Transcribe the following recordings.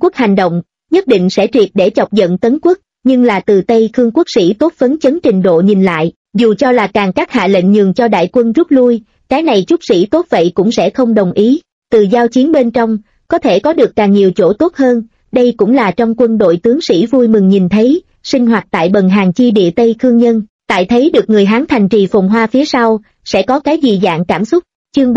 Quốc hành động, nhất định sẽ triệt để chọc giận Tấn Quốc, nhưng là từ Tây Khương quốc sĩ tốt phấn chấn trình độ nhìn lại, dù cho là Càn Cát hạ lệnh nhường cho đại quân rút lui, cái này chút sĩ tốt vậy cũng sẽ không đồng ý. Từ giao chiến bên trong, có thể có được càng nhiều chỗ tốt hơn, đây cũng là trong quân đội tướng sĩ vui mừng nhìn thấy. Sinh hoạt tại bần hàng chi địa Tây Khương nhân, tại thấy được người Hán thành trì phồn hoa phía sau, sẽ có cái gì dạng cảm xúc. Chương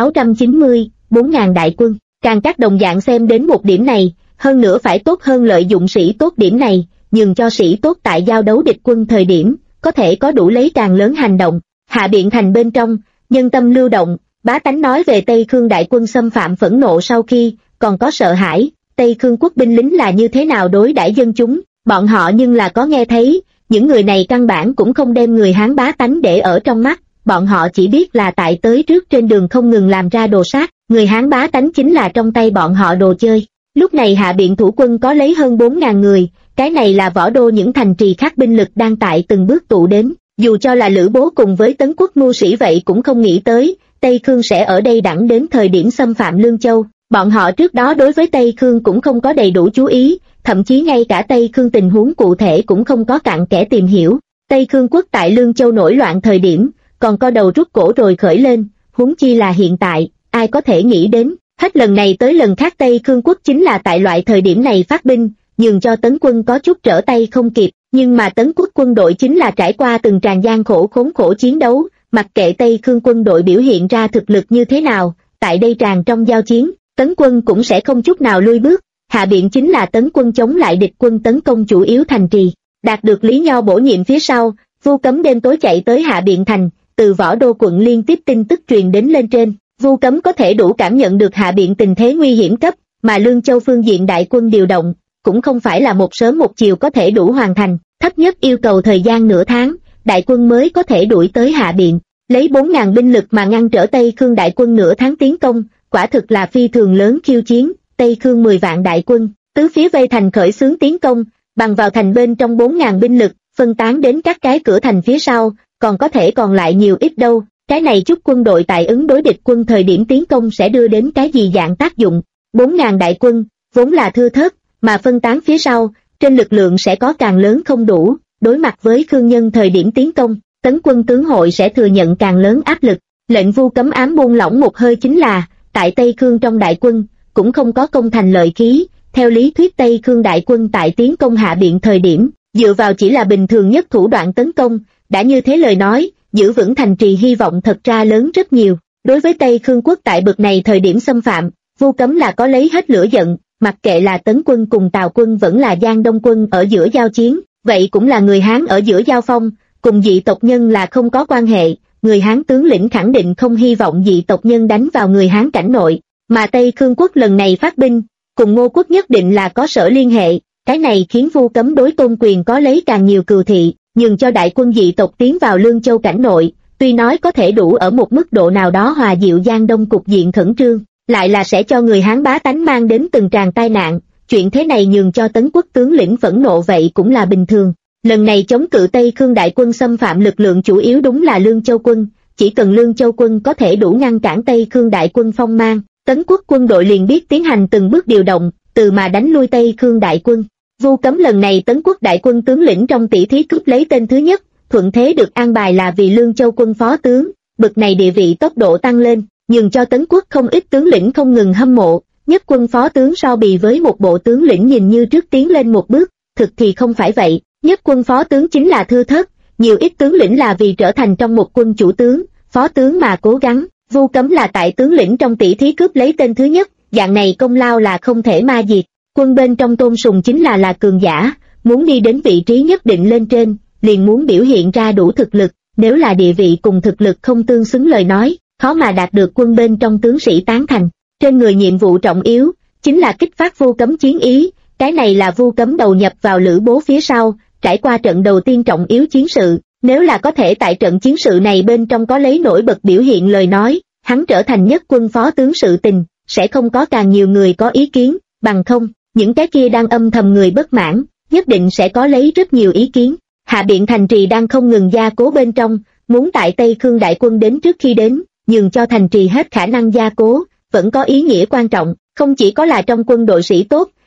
3690, 4.000 đại quân, Càn Cát đồng dạng xem đến một điểm này, hơn nữa phải tốt hơn lợi dụng sĩ tốt điểm này, nhường cho sĩ tốt tại giao đấu địch quân thời điểm, có thể có đủ lấy càng lớn hành động. Hạ Biện thành bên trong, nhân tâm lưu động, bá tánh nói về Tây Khương đại quân xâm phạm phẫn nộ sau khi, còn có sợ hãi, Tây Khương quốc binh lính là như thế nào đối đãi dân chúng. Bọn họ nhưng là có nghe thấy, những người này căn bản cũng không đem người Hán bá tánh để ở trong mắt, bọn họ chỉ biết là tại tới trước trên đường không ngừng làm ra đồ sát, người Hán bá tánh chính là trong tay bọn họ đồ chơi. Lúc này Hạ Biện thủ quân có lấy hơn 4.000 người, cái này là võ đô những thành trì khác binh lực đang tại từng bước tụ đến, dù cho là Lữ Bố cùng với Tấn Quốc mưu sĩ vậy cũng không nghĩ tới, Tây Khương sẽ ở đây đẳng đến thời điểm xâm phạm Lương Châu. Bọn họ trước đó đối với Tây Khương cũng không có đầy đủ chú ý, thậm chí ngay cả Tây Khương tình huống cụ thể cũng không có cặn kẽ tìm hiểu. Tây Khương quốc tại Lương Châu nổi loạn thời điểm, còn co đầu rút cổ rồi khởi lên, huống chi là hiện tại, ai có thể nghĩ đến, hết lần này tới lần khác Tây Khương quốc chính là tại loại thời điểm này phát binh, nhường cho Tấn quân có chút trở tay không kịp, nhưng mà Tấn quốc quân đội chính là trải qua từng tràn gian khổ khốn khổ chiến đấu, mặc kệ Tây Khương quân đội biểu hiện ra thực lực như thế nào, tại đây tràn trong giao chiến, Tấn quân cũng sẽ không chút nào lui bước. Hạ Biện chính là Tấn quân chống lại địch quân tấn công chủ yếu thành trì. Đạt được Lý Nho bổ nhiệm phía sau, Vu Cấm đêm tối chạy tới Hạ Biện thành, từ Võ Đô quận liên tiếp tin tức truyền đến lên trên. Vu Cấm có thể đủ cảm nhận được Hạ Biện tình thế nguy hiểm cấp, mà Lương Châu phương diện đại quân điều động, cũng không phải là một sớm một chiều có thể đủ hoàn thành, thấp nhất yêu cầu thời gian nửa tháng, đại quân mới có thể đuổi tới Hạ Biện. Lấy 4.000 binh lực mà ngăn trở Tây Khương đại quân nửa tháng tiến công, quả thực là phi thường lớn khiêu chiến. Tây Khương 10 vạn đại quân, tứ phía vây thành khởi xướng tiến công, bằng vào thành bên trong 4.000 binh lực, phân tán đến các cái cửa thành phía sau, còn có thể còn lại nhiều ít đâu, cái này chút quân đội tại ứng đối địch quân thời điểm tiến công sẽ đưa đến cái gì dạng tác dụng. 4.000 đại quân, vốn là thưa thớt, mà phân tán phía sau, trên lực lượng sẽ có càng lớn không đủ, đối mặt với Khương nhân thời điểm tiến công, Tấn quân tướng hội sẽ thừa nhận càng lớn áp lực. Lệnh Vu Cấm ám buông lỏng một hơi chính là, tại Tây Khương trong đại quân, cũng không có công thành lợi khí, theo lý thuyết Tây Khương đại quân tại tiến công Hạ Biện thời điểm, dựa vào chỉ là bình thường nhất thủ đoạn tấn công, đã như thế lời nói, giữ vững thành trì hy vọng thật ra lớn rất nhiều. Đối với Tây Khương quốc tại bực này thời điểm xâm phạm, Vu Cấm là có lấy hết lửa giận, mặc kệ là Tấn quân cùng Tào quân vẫn là Giang Đông quân ở giữa giao chiến, vậy cũng là người Hán ở giữa giao phong, cùng dị tộc nhân là không có quan hệ, người Hán tướng lĩnh khẳng định không hy vọng dị tộc nhân đánh vào người Hán cảnh nội. Mà Tây Khương quốc lần này phát binh, cùng Ngô quốc nhất định là có sở liên hệ, cái này khiến Vu Cấm đối Tôn Quyền có lấy càng nhiều cừu thị, nhường cho đại quân dị tộc tiến vào Lương Châu cảnh nội, tuy nói có thể đủ ở một mức độ nào đó hòa dịu Giang Đông cục diện khẩn trương, lại là sẽ cho người Hán bá tánh mang đến từng tràng tai nạn, chuyện thế này nhường cho Tấn quốc tướng lĩnh phẫn nộ vậy cũng là bình thường. Lần này chống cự Tây Khương đại quân xâm phạm lực lượng chủ yếu đúng là Lương Châu quân, chỉ cần Lương Châu quân có thể đủ ngăn cản Tây Khương đại quân phong mang, Tấn quốc quân đội liền biết tiến hành từng bước điều động, từ mà đánh lui Tây Khương đại quân. Vu Cấm lần này Tấn quốc đại quân tướng lĩnh trong tỷ thí cướp lấy tên thứ nhất, thuận thế được an bài là vì Lương Châu quân phó tướng, bực này địa vị tốc độ tăng lên, nhường cho Tấn quốc không ít tướng lĩnh không ngừng hâm mộ, nhất quân phó tướng so bì với một bộ tướng lĩnh nhìn như trước tiến lên một bước, thực thì không phải vậy, nhất quân phó tướng chính là thưa thớt, nhiều ít tướng lĩnh là vì trở thành trong một quân chủ tướng, phó tướng mà cố gắng. Vu Cấm là tại tướng lĩnh trong tỷ thí cướp lấy tên thứ nhất, dạng này công lao là không thể ma diệt. Quân bên trong Tôn Sùng chính là cường giả, muốn đi đến vị trí nhất định lên trên, liền muốn biểu hiện ra đủ thực lực, nếu là địa vị cùng thực lực không tương xứng lời nói, khó mà đạt được quân bên trong tướng sĩ tán thành. Trên người nhiệm vụ trọng yếu, chính là kích phát Vu Cấm chiến ý, cái này là Vu Cấm đầu nhập vào Lữ Bố phía sau, trải qua trận đầu tiên trọng yếu chiến sự. Nếu là có thể tại trận chiến sự này bên trong có lấy nổi bật biểu hiện lời nói, hắn trở thành nhất quân phó tướng sự tình, sẽ không có càng nhiều người có ý kiến, bằng không, những cái kia đang âm thầm người bất mãn, nhất định sẽ có lấy rất nhiều ý kiến. Hạ Biện thành trì đang không ngừng gia cố bên trong, muốn tại Tây Khương đại quân đến trước khi đến, nhường cho thành trì hết khả năng gia cố, vẫn có ý nghĩa quan trọng, không chỉ có là trong quân đội sĩ tốt,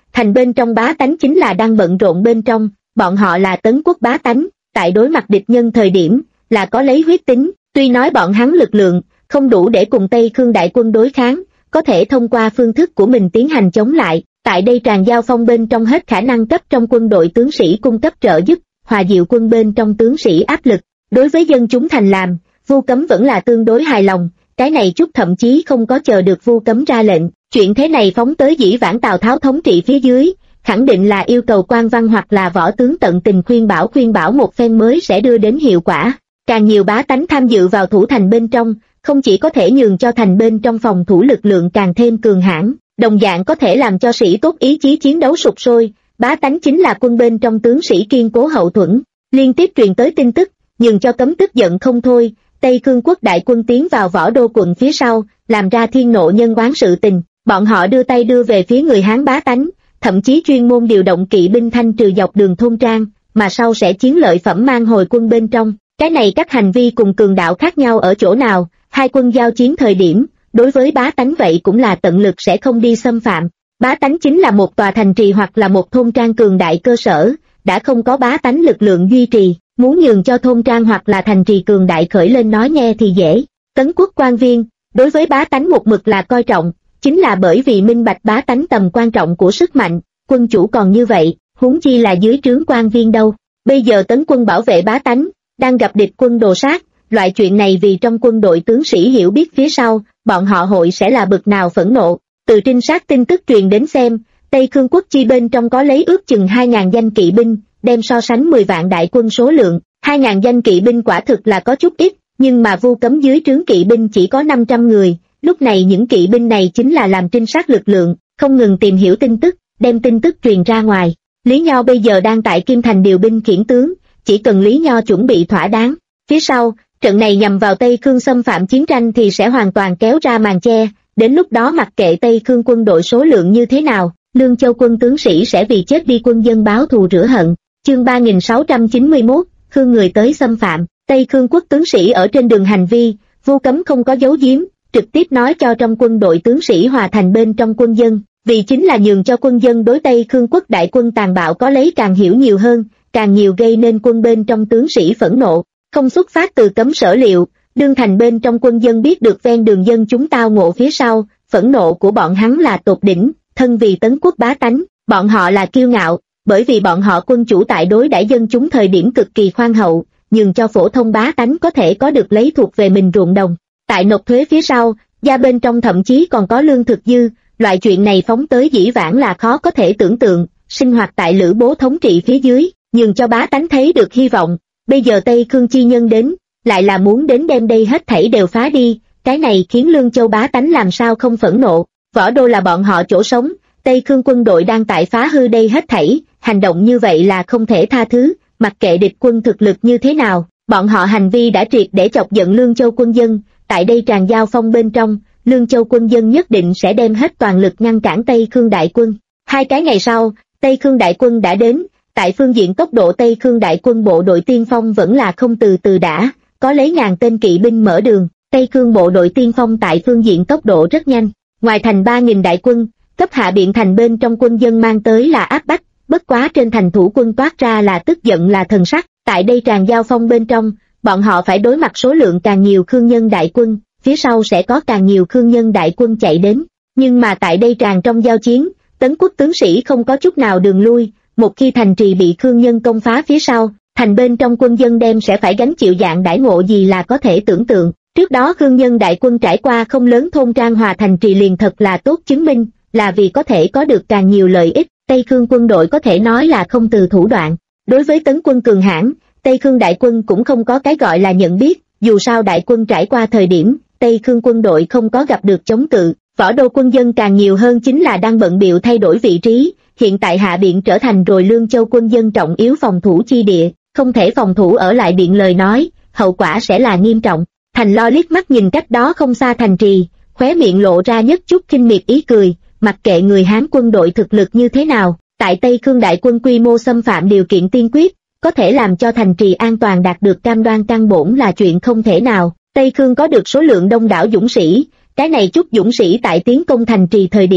thành bên trong bá tánh chính là đang bận rộn bên trong, bọn họ là Tấn quốc bá tánh, tại đối mặt địch nhân thời điểm, là có lấy huyết tính, tuy nói bọn hắn lực lượng, không đủ để cùng Tây Khương đại quân đối kháng, có thể thông qua phương thức của mình tiến hành chống lại, tại đây tràn giao phong bên trong hết khả năng cấp trong quân đội tướng sĩ cung cấp trợ giúp, hòa dịu quân bên trong tướng sĩ áp lực, đối với dân chúng thành làm, Vu Cấm vẫn là tương đối hài lòng, cái này chút thậm chí không có chờ được Vu Cấm ra lệnh, chuyện thế này phóng tới dĩ vãng Tào Tháo thống trị phía dưới, khẳng định là yêu cầu quan văn hoặc là võ tướng tận tình khuyên bảo một phen mới sẽ đưa đến hiệu quả. Càng nhiều bá tánh tham dự vào thủ thành bên trong, không chỉ có thể nhường cho thành bên trong phòng thủ lực lượng càng thêm cường hãn, đồng dạng có thể làm cho sĩ tốt ý chí chiến đấu sục sôi, bá tánh chính là quân bên trong tướng sĩ kiên cố hậu thuẫn. Liên tiếp truyền tới tin tức, nhường cho Cấm tức giận không thôi, Tây Khương quốc đại quân tiến vào Võ Đô quận phía sau, làm ra thiên nộ nhân oán sự tình, bọn họ đưa tay đưa về phía người Hán bá tánh, thậm chí chuyên môn điều động kỵ binh thanh trừ dọc đường thôn trang, mà sau sẽ chiến lợi phẩm mang hồi quân bên trong. Cái này các hành vi cùng cường đạo khác nhau ở chỗ nào, hai quân giao chiến thời điểm, đối với bá tánh vậy cũng là tận lực sẽ không đi xâm phạm. Bá tánh chính là một tòa thành trì hoặc là một thôn trang cường đại cơ sở, đã không có bá tánh lực lượng duy trì, muốn nhường cho thôn trang hoặc là thành trì cường đại khởi lên nói nghe thì dễ. Tấn quốc quan viên, đối với bá tánh một mực là coi trọng, chính là bởi vì minh bạch bá tánh tầm quan trọng của sức mạnh, quân chủ còn như vậy, huống chi là dưới trướng quan viên đâu. Bây giờ tấn quân bảo vệ bá tánh, đang gặp địch quân đồ sát, loại chuyện này vì trong quân đội tướng sĩ hiểu biết phía sau, bọn họ hội sẽ là bực nào phẫn nộ. Từ trinh sát tin tức truyền đến xem, Tây Khương quốc chi bên trong có lấy ước chừng 2.000 danh kỵ binh, đem so sánh 10 vạn đại quân số lượng, 2.000 danh kỵ binh quả thực là có chút ít, nhưng mà Vu Cấm dưới trướng kỵ binh chỉ có 500 người, lúc này những kỵ binh này chính là làm trinh sát lực lượng, không ngừng tìm hiểu tin tức, đem tin tức truyền ra ngoài. Lý Nho bây giờ đang tại Kim Thành điều binh khiển tướng, chỉ cần Lý Nho chuẩn bị thỏa đáng, phía sau, trận này nhằm vào Tây Khương xâm phạm chiến tranh thì sẽ hoàn toàn kéo ra màn che, đến lúc đó mặc kệ Tây Khương quân đội số lượng như thế nào, Lương Châu quân tướng sĩ sẽ vì chết đi quân dân báo thù rửa hận. Chương 3691, Khương người tới xâm phạm, Tây Khương quốc tướng sĩ ở trên đường hành vi, Vu Cấm không có giấu giếm, trực tiếp nói cho trong quân đội tướng sĩ hòa thành bên trong quân dân, vì chính là nhường cho quân dân đối Tây Khương quốc đại quân tàn bạo có lấy càng hiểu nhiều hơn, càng nhiều gây nên quân bên trong tướng sĩ phẫn nộ, không xuất phát từ Cấm sở liệu, đương thành bên trong quân dân biết được ven đường dân chúng tao ngộ phía sau, phẫn nộ của bọn hắn là tột đỉnh, thân vì Tấn quốc bá tánh, bọn họ là kiêu ngạo, bởi vì bọn họ quân chủ tại đối đãi dân chúng thời điểm cực kỳ khoan hậu, nhường cho phổ thông bá tánh có thể có được lấy thuộc về mình ruộng đồng. Tại nộp thuế phía sau, gia bên trong thậm chí còn có lương thực dư, loại chuyện này phóng tới dĩ vãng là khó có thể tưởng tượng, sinh hoạt tại Lữ Bố thống trị phía dưới, nhường cho bá tánh thấy được hy vọng. Bây giờ Tây Khương chi nhân đến, lại là muốn đến đem đây hết thảy đều phá đi, cái này khiến Lương Châu bá tánh làm sao không phẫn nộ. Võ Đô là bọn họ chỗ sống, Tây Khương quân đội đang tại phá hư đây hết thảy, hành động như vậy là không thể tha thứ, mặc kệ địch quân thực lực như thế nào, bọn họ hành vi đã triệt để chọc giận Lương Châu quân dân, tại đây tràn giao phong bên trong, Lương Châu quân dân nhất định sẽ đem hết toàn lực ngăn cản Tây Khương đại quân. 2 cái ngày sau, Tây Khương đại quân đã đến, tại phương diện tốc độ Tây Khương đại quân bộ đội tiên phong vẫn là không từ từ đã, có lấy ngàn tên kỵ binh mở đường, Tây Khương bộ đội tiên phong tại phương diện tốc độ rất nhanh, ngoài thành 3.000 đại quân, cấp hạ biện thành bên trong quân dân mang tới là áp bách, bất quá trên thành thủ quân toát ra là tức giận là thần sắc, tại đây tràn giao phong bên trong, bọn họ phải đối mặt số lượng càng nhiều Khương nhân đại quân, phía sau sẽ có càng nhiều Khương nhân đại quân chạy đến, nhưng mà tại đây tràn trong giao chiến, Tấn quốc tướng sĩ không có chút nào đường lui, một khi thành trì bị Khương nhân công phá phía sau, thành bên trong quân dân đem sẽ phải gánh chịu dạng đãi ngộ gì là có thể tưởng tượng. Trước đó Khương nhân đại quân trải qua không lớn thôn trang hòa thành trì liền thật là tốt chứng minh, là vì có thể có được càng nhiều lợi ích, Tây Khương quân đội có thể nói là không từ thủ đoạn. Đối với tấn quân cường hãn, Tây Khương đại quân cũng không có cái gọi là nhận biết, dù sao đại quân trải qua thời điểm, Tây Khương quân đội không có gặp được chống cự, Võ Đô quân dân càng nhiều hơn chính là đang bận bịu thay đổi vị trí, hiện tại hạ biện trở thành rồi Lương Châu quân dân trọng yếu phòng thủ chi địa, không thể phòng thủ ở lại biện lời nói, hậu quả sẽ là nghiêm trọng. Thành Lo liếc mắt nhìn cách đó không xa thành trì, khóe miệng lộ ra nhất chút khinh miệt ý cười, mặc kệ người Hán quân đội thực lực như thế nào, tại Tây Khương đại quân quy mô xâm phạm điều kiện tiên quyết, có thể làm cho thành trì an toàn đạt được cam đoan căn bổn là chuyện không thể nào. Tây Khương có được số lượng đông đảo dũng sĩ, cái này chút dũng sĩ tại tiến công thành trì thời điểm,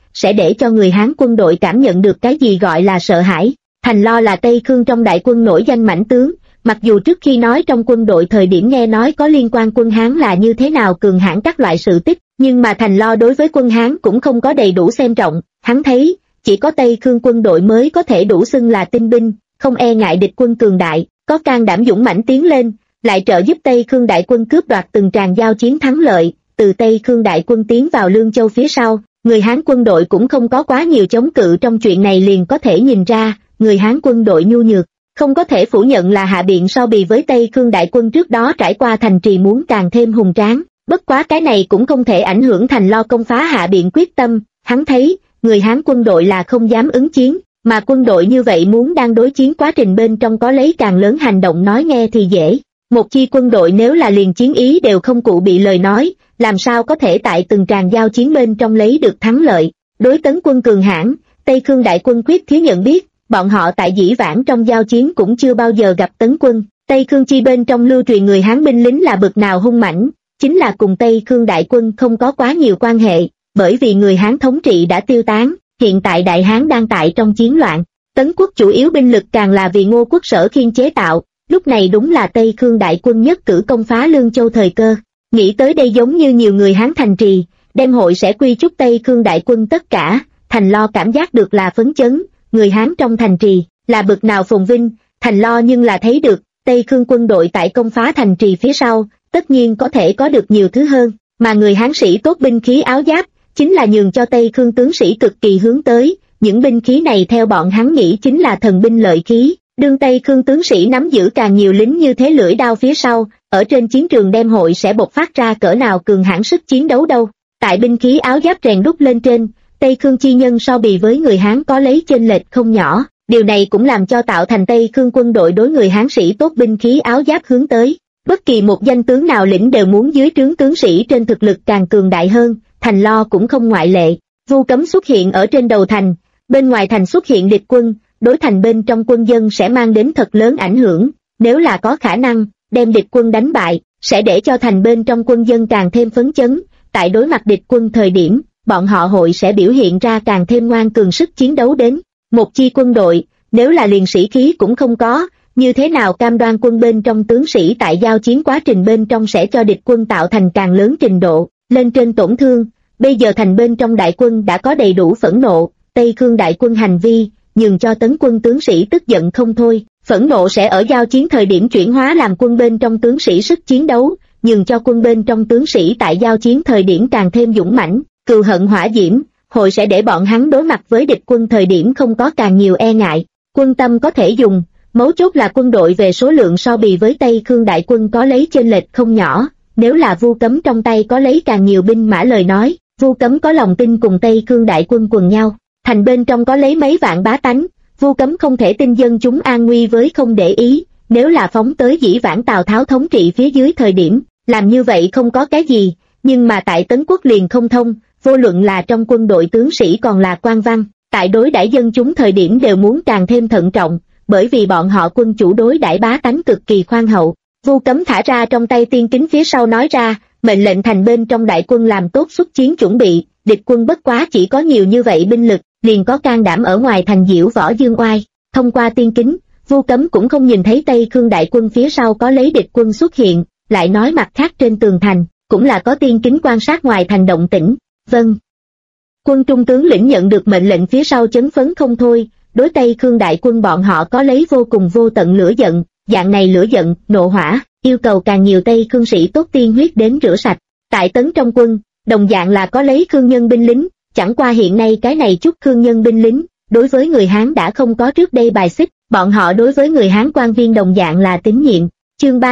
sẽ để cho người Hán quân đội cảm nhận được cái gì gọi là sợ hãi. Thành Lo là Tây Khương trong đại quân nổi danh mãnh tướng, mặc dù trước khi nói trong quân đội thời điểm nghe nói có liên quan quân Hán là như thế nào cường hãn các loại sự tích, nhưng mà Thành Lo đối với quân Hán cũng không có đầy đủ xem trọng, hắn thấy, chỉ có Tây Khương quân đội mới có thể đủ xưng là tinh binh, không e ngại địch quân cường đại, có can đảm dũng mãnh tiến lên, lại trợ giúp Tây Khương đại quân cướp đoạt từng tràng giao chiến thắng lợi, từ Tây Khương đại quân tiến vào Lương Châu phía sau, người Hán quân đội cũng không có quá nhiều chống cự trong chuyện này liền có thể nhìn ra, người Hán quân đội nhu nhược. Không có thể phủ nhận là Hạ Biện so bì với Tây Khương đại quân trước đó trải qua thành trì muốn càng thêm hùng tráng, bất quá cái này cũng không thể ảnh hưởng Thành Lo công phá Hạ Biện quyết tâm, hắn thấy, người Hán quân đội là không dám ứng chiến, mà quân đội như vậy muốn đang đối chiến quá trình bên trong có lấy càng lớn hành động nói nghe thì dễ. Một chi quân đội nếu là liền chiến ý đều không cụ bị lời nói, làm sao có thể tại từng tràng giao chiến bên trong lấy được thắng lợi. Đối tấn quân cường hãn, Tây Khương đại quân quyết thiếu nhận biết, bọn họ tại dĩ vãng trong giao chiến cũng chưa bao giờ gặp tấn quân. Tây Khương chi bên trong lưu truyền người Hán binh lính là bực nào hung mãnh, chính là cùng Tây Khương đại quân không có quá nhiều quan hệ, bởi vì người Hán thống trị đã tiêu tán, hiện tại Đại Hán đang tại trong chiến loạn. Tấn quốc chủ yếu binh lực càng là vì Ngô Quốc Sở Khiên chế tạo, lúc này đúng là Tây Khương đại quân nhất cử công phá Lương Châu thời cơ. Nghĩ tới đây giống như nhiều người Hán thành trì, đem hội sẽ quy chúc Tây Khương đại quân tất cả, Thành Lo cảm giác được là phấn chấn, người Hán trong thành trì, là bực nào phồn vinh, Thành Lo nhưng là thấy được, Tây Khương quân đội tại công phá thành trì phía sau, tất nhiên có thể có được nhiều thứ hơn, mà người Hán sĩ tốt binh khí áo giáp, chính là nhường cho Tây Khương tướng sĩ cực kỳ hướng tới, những binh khí này theo bọn hắn nghĩ chính là thần binh lợi khí, đương Tây Khương tướng sĩ nắm giữ càng nhiều lính như thế lưỡi đao phía sau, ở trên chiến trường đem hội sẽ bộc phát ra cỡ nào cường hãn sức chiến đấu đâu. Tại binh khí áo giáp rèn đúc lên trên, Tây Khương chi nhân so bì với người Hán có lấy chênh lệch không nhỏ, điều này cũng làm cho tạo thành Tây Khương quân đội đối người Hán sĩ tốt binh khí áo giáp hướng tới. Bất kỳ một danh tướng nào lĩnh đều muốn dưới trướng tướng sĩ trên thực lực càng cường đại hơn, Thành Lo cũng không ngoại lệ. Vu Cấm xuất hiện ở trên đầu thành, bên ngoài thành xuất hiện địch quân, đối thành bên trong quân dân sẽ mang đến thật lớn ảnh hưởng, nếu là có khả năng, đem địch quân đánh bại, sẽ để cho thành bên trong quân dân càng thêm phấn chấn, tại đối mặt địch quân thời điểm, bọn họ hội sẽ biểu hiện ra càng thêm ngoan cường sức chiến đấu đến. Một chi quân đội, nếu là liền sĩ khí cũng không có, như thế nào cam đoan quân bên trong tướng sĩ tại giao chiến quá trình bên trong sẽ cho địch quân tạo thành càng lớn trình độ, lên trên tổn thương. Bây giờ thành bên trong đại quân đã có đầy đủ phẫn nộ, Tây Khương đại quân hành vi, nhường cho tấn quân tướng sĩ tức giận không thôi, phẫn nộ sẽ ở giao chiến thời điểm chuyển hóa làm quân bên trong tướng sĩ sức chiến đấu, nhường cho quân bên trong tướng sĩ tại giao chiến thời điểm càng thêm dũng mãnh, cừu hận hỏa diễm, hội sẽ để bọn hắn đối mặt với địch quân thời điểm không có càng nhiều e ngại, quân tâm có thể dùng, mấu chốt là quân đội về số lượng so bì với Tây Khương đại quân có lấy chênh lệch không nhỏ, nếu là Vu Cấm trong tay có lấy càng nhiều binh mã lời nói, Vu Cấm có lòng tin cùng Tây Khương đại quân quần nhau, thành bên trong có lấy mấy vạn bá tánh, Vu Cấm không thể tin dân chúng an nguy với không để ý, nếu là phóng tới dĩ vãng Tào Tháo thống trị phía dưới thời điểm, làm như vậy không có cái gì, nhưng mà tại Tấn Quốc liền không thông, vô luận là trong quân đội tướng sĩ còn là quan văn, tại đối đãi dân chúng thời điểm đều muốn càng thêm thận trọng, bởi vì bọn họ quân chủ đối đãi bá tánh cực kỳ khoan hậu. Vu Cấm thả ra trong tay tiên kính phía sau nói ra, mệnh lệnh thành bên trong đại quân làm tốt xuất chiến chuẩn bị, địch quân bất quá chỉ có nhiều như vậy binh lực, liền có can đảm ở ngoài thành diễu võ dương oai. Thông qua tiên kính, Vu Cấm cũng không nhìn thấy Tây Khương đại quân phía sau có lấy địch quân xuất hiện, lại nói mặt khác trên tường thành, cũng là có tiên kính quan sát ngoài thành động tĩnh. Vâng. Quân trung tướng lĩnh nhận được mệnh lệnh phía sau chấn phấn không thôi, đối Tây Khương đại quân bọn họ có lấy vô cùng vô tận lửa giận, dạng này lửa giận, nộ hỏa, yêu cầu càng nhiều Tây Khương sĩ tốt tiên huyết đến rửa sạch. Tại Tấn trong quân, đồng dạng là có lấy Khương nhân binh lính, chẳng qua hiện nay cái này chút Khương nhân binh lính, đối với người Hán đã không có trước đây bài xích, bọn họ đối với người Hán quan viên đồng dạng là tín nhiệm. Chương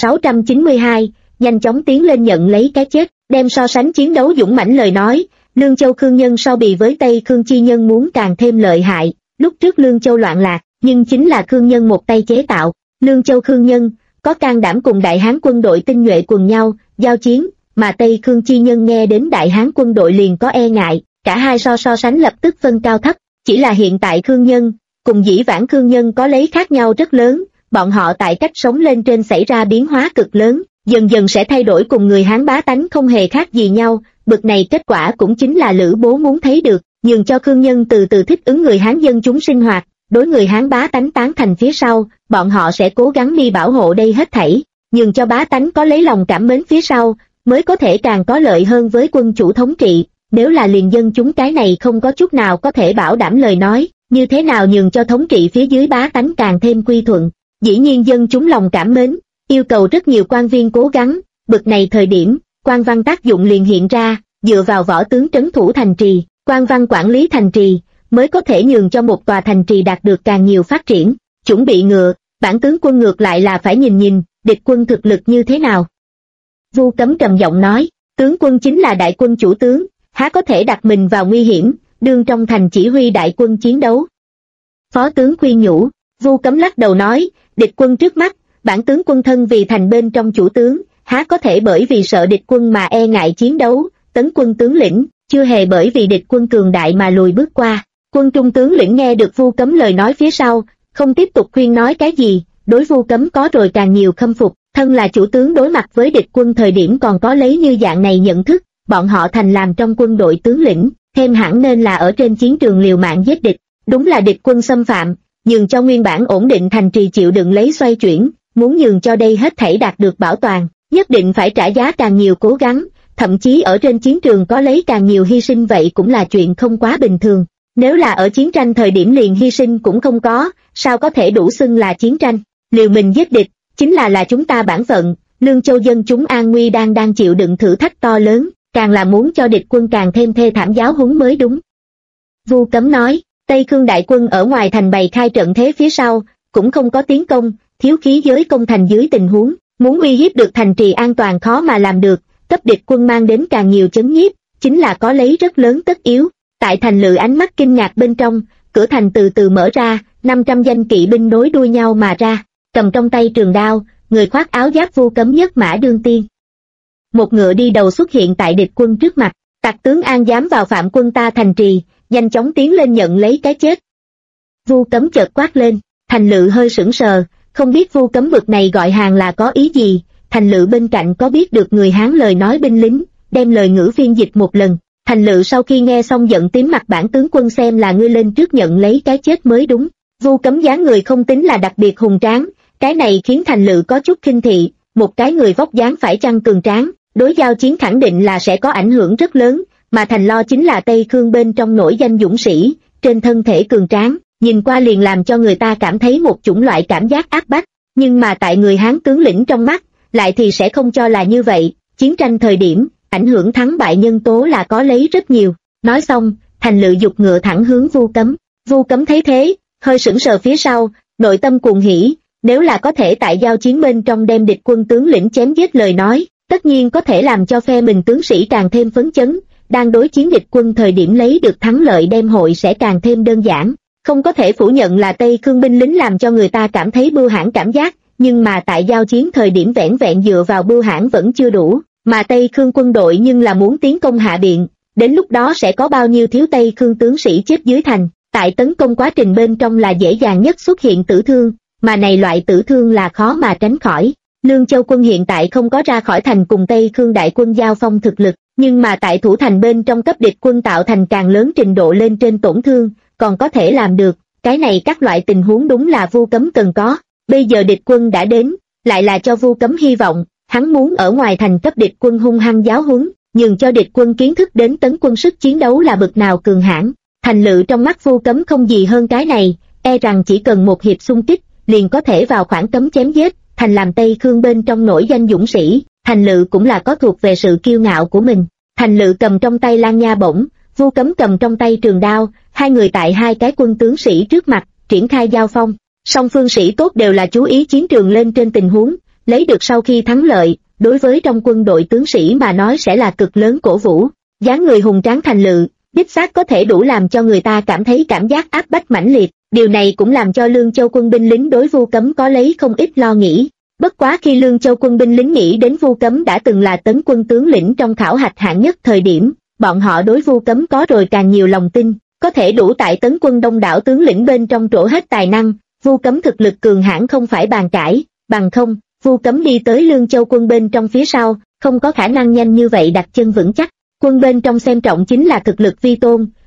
3692, nhanh chóng tiến lên nhận lấy cái chết, đem so sánh chiến đấu dũng mãnh lời nói, Lương Châu Khương nhân so bì với Tây Khương chi nhân muốn càng thêm lợi hại, lúc trước Lương Châu loạn lạc, nhưng chính là Khương nhân một tay chế tạo, Lương Châu Khương nhân, có can đảm cùng Đại Hán quân đội tinh nhuệ quần nhau, giao chiến, mà Tây Khương chi nhân nghe đến Đại Hán quân đội liền có e ngại, cả hai so sánh lập tức phân cao thấp, chỉ là hiện tại Khương nhân, cùng dĩ vãng Khương nhân có lấy khác nhau rất lớn, bọn họ tại cách sống lên trên xảy ra biến hóa cực lớn, dần dần sẽ thay đổi cùng người Hán bá tánh không hề khác gì nhau, bực này kết quả cũng chính là Lữ Bố muốn thấy được, nhường cho Khương Nhân từ từ thích ứng người Hán dân chúng sinh hoạt, đối người Hán bá tánh tán thành phía sau, bọn họ sẽ cố gắng đi bảo hộ đây hết thảy, nhường cho bá tánh có lấy lòng cảm mến phía sau, mới có thể càng có lợi hơn với quân chủ thống trị. Nếu là liền dân chúng cái này không có chút nào có thể bảo đảm lời nói, như thế nào nhường cho thống trị phía dưới bá tánh càng thêm quy thuận. Dĩ nhiên dân chúng lòng cảm mến, yêu cầu rất nhiều quan viên cố gắng, bực này thời điểm, quan văn tác dụng liền hiện ra, dựa vào võ tướng trấn thủ thành trì, quan văn quản lý thành trì, mới có thể nhường cho một tòa thành trì đạt được càng nhiều phát triển. Chuẩn bị ngựa, bản tướng quân ngược lại là phải nhìn địch quân thực lực như thế nào. Vu Cấm trầm giọng nói, tướng quân chính là đại quân chủ tướng, há có thể đặt mình vào nguy hiểm, đương trong thành chỉ huy đại quân chiến đấu. Phó tướng khuyên nhủ, Vu Cấm lắc đầu nói, địch quân trước mắt, bản tướng quân thân vì thành bên trong chủ tướng, há có thể bởi vì sợ địch quân mà e ngại chiến đấu, tấn quân tướng lĩnh, chưa hề bởi vì địch quân cường đại mà lùi bước qua. Quân trung tướng lĩnh nghe được Vu Cấm lời nói phía sau, không tiếp tục khuyên nói cái gì, đối Vu Cấm có rồi càng nhiều khâm phục, thân là chủ tướng đối mặt với địch quân thời điểm còn có lấy như dạng này nhận thức, bọn họ thành làm trong quân đội tướng lĩnh, thêm hẳn nên là ở trên chiến trường liều mạng giết địch, đúng là địch quân xâm phạm, nhường cho nguyên bản ổn định thành trì chịu đựng lấy xoay chuyển, muốn nhường cho đây hết thảy đạt được bảo toàn, nhất định phải trả giá càng nhiều cố gắng, thậm chí ở trên chiến trường có lấy càng nhiều hy sinh, vậy cũng là chuyện không quá bình thường. Nếu là ở chiến tranh thời điểm liền hy sinh cũng không có, sao có thể đủ xưng là chiến tranh? Liều mình giết địch, chính là chúng ta bản phận. Lương Châu dân chúng an nguy đang chịu đựng thử thách to lớn, càng là muốn cho địch quân càng thêm thê thảm giáo huấn mới đúng. Vu Cấm nói, Tây Khương đại quân ở ngoài thành bày khai trận thế phía sau, cũng không có tiến công, thiếu khí giới công thành dưới tình huống, muốn uy hiếp được thành trì an toàn khó mà làm được, cấp địch quân mang đến càng nhiều chấn nhiếp, chính là có lấy rất lớn tất yếu. Tại thành Lự ánh mắt kinh ngạc bên trong, cửa thành từ từ mở ra, 500 danh kỵ binh nối đuôi nhau mà ra, cầm trong tay trường đao, người khoác áo giáp Vu Cấm nhất mã đương tiên. Một ngựa đi đầu xuất hiện tại địch quân trước mặt, tặc tướng An dám vào phạm quân ta thành trì, nhanh chóng tiến lên nhận lấy cái chết. Vu Cấm chợt quát lên, Thành Lự hơi sững sờ, không biết Vu Cấm vực này gọi hàng là có ý gì. Thành Lự bên cạnh có biết được người Hán lời nói binh lính, đem lời ngữ phiên dịch một lần. Thành Lự sau khi nghe xong giận tím mặt, bản tướng quân xem là ngươi lên trước nhận lấy cái chết mới đúng. Vu Cấm dáng người không tính là đặc biệt hùng tráng, cái này khiến Thành Lự có chút khinh thị, một cái người vóc dáng phải chăng cường tráng, đối giao chiến khẳng định là sẽ có ảnh hưởng rất lớn, mà Thành Lo chính là Tây Khương bên trong nổi danh dũng sĩ, trên thân thể cường tráng, nhìn qua liền làm cho người ta cảm thấy một chủng loại cảm giác áp bách, nhưng mà tại người Hán tướng lĩnh trong mắt, lại thì sẽ không cho là như vậy, chiến tranh thời điểm, ảnh hưởng thắng bại nhân tố là có lấy rất nhiều. Nói xong, Thành Lự giục ngựa thẳng hướng Vu Cấm. Vu Cấm thấy thế, hơi sững sờ phía sau, nội tâm cuồng hỉ, nếu là có thể tại giao chiến bên trong đem địch quân tướng lĩnh chém giết lời nói, tất nhiên có thể làm cho phe mình tướng sĩ càng thêm phấn chấn, đang đối chiến địch quân thời điểm lấy được thắng lợi đem hội sẽ càng thêm đơn giản. Không có thể phủ nhận là Tây Khương binh lính làm cho người ta cảm thấy bưu hãn cảm giác, nhưng mà tại giao chiến thời điểm vẻn vẹn dựa vào bưu hãn vẫn chưa đủ, mà Tây Khương quân đội nhưng là muốn tiến công Hạ Biện, đến lúc đó sẽ có bao nhiêu thiếu Tây Khương tướng sĩ chết dưới thành, tại tấn công quá trình bên trong là dễ dàng nhất xuất hiện tử thương, mà này loại tử thương là khó mà tránh khỏi. Lương Châu quân hiện tại không có ra khỏi thành cùng Tây Khương đại quân giao phong thực lực, nhưng mà tại thủ thành bên trong cấp địch quân tạo thành càng lớn trình độ lên trên tổn thương, còn có thể làm được, cái này các loại tình huống đúng là Vu Cấm cần có. Bây giờ địch quân đã đến, lại là cho Vu Cấm hy vọng, hắn muốn ở ngoài thành cấp địch quân hung hăng giáo huấn, nhường cho địch quân kiến thức đến tấn quân sức chiến đấu là bực nào cường hãn. Thành Lự trong mắt Vu Cấm không gì hơn cái này, e rằng chỉ cần một hiệp xung kích, liền có thể vào khoảng cấm chém giết. Thành làm Tây Khương bên trong nổi danh dũng sĩ, Thành Lự cũng là có thuộc về sự kiêu ngạo của mình. Thành Lự cầm trong tay lan nha bổng, Vu Cấm cầm trong tay trường đao, hai người tại hai cái quân tướng sĩ trước mặt, triển khai giao phong. Song phương sĩ tốt đều là chú ý chiến trường lên trên tình huống, lấy được sau khi thắng lợi, đối với trong quân đội tướng sĩ mà nói sẽ là cực lớn cổ vũ. Dáng người hùng tráng Thành Lự, đích xác có thể đủ làm cho người ta cảm thấy cảm giác áp bách mãnh liệt, điều này cũng làm cho Lương Châu quân binh lính đối Vu Cấm có lấy không ít lo nghĩ. Bất quá khi Lương Châu quân binh lính nghĩ đến Vu Cấm đã từng là tấn quân tướng lĩnh trong khảo hạch hạng nhất thời điểm, bọn họ đối Vu Cấm có rồi càng nhiều lòng tin, có thể đủ tại tấn quân đông đảo tướng lĩnh bên trong trổ hết tài năng. Vu Cấm thực lực cường hãn không phải bàn cãi, bằng không, Vu Cấm đi tới Lương Châu quân bên trong phía sau, không có khả năng nhanh như vậy đặt chân vững chắc. Quân bên trong xem trọng chính là thực lực vi tôn,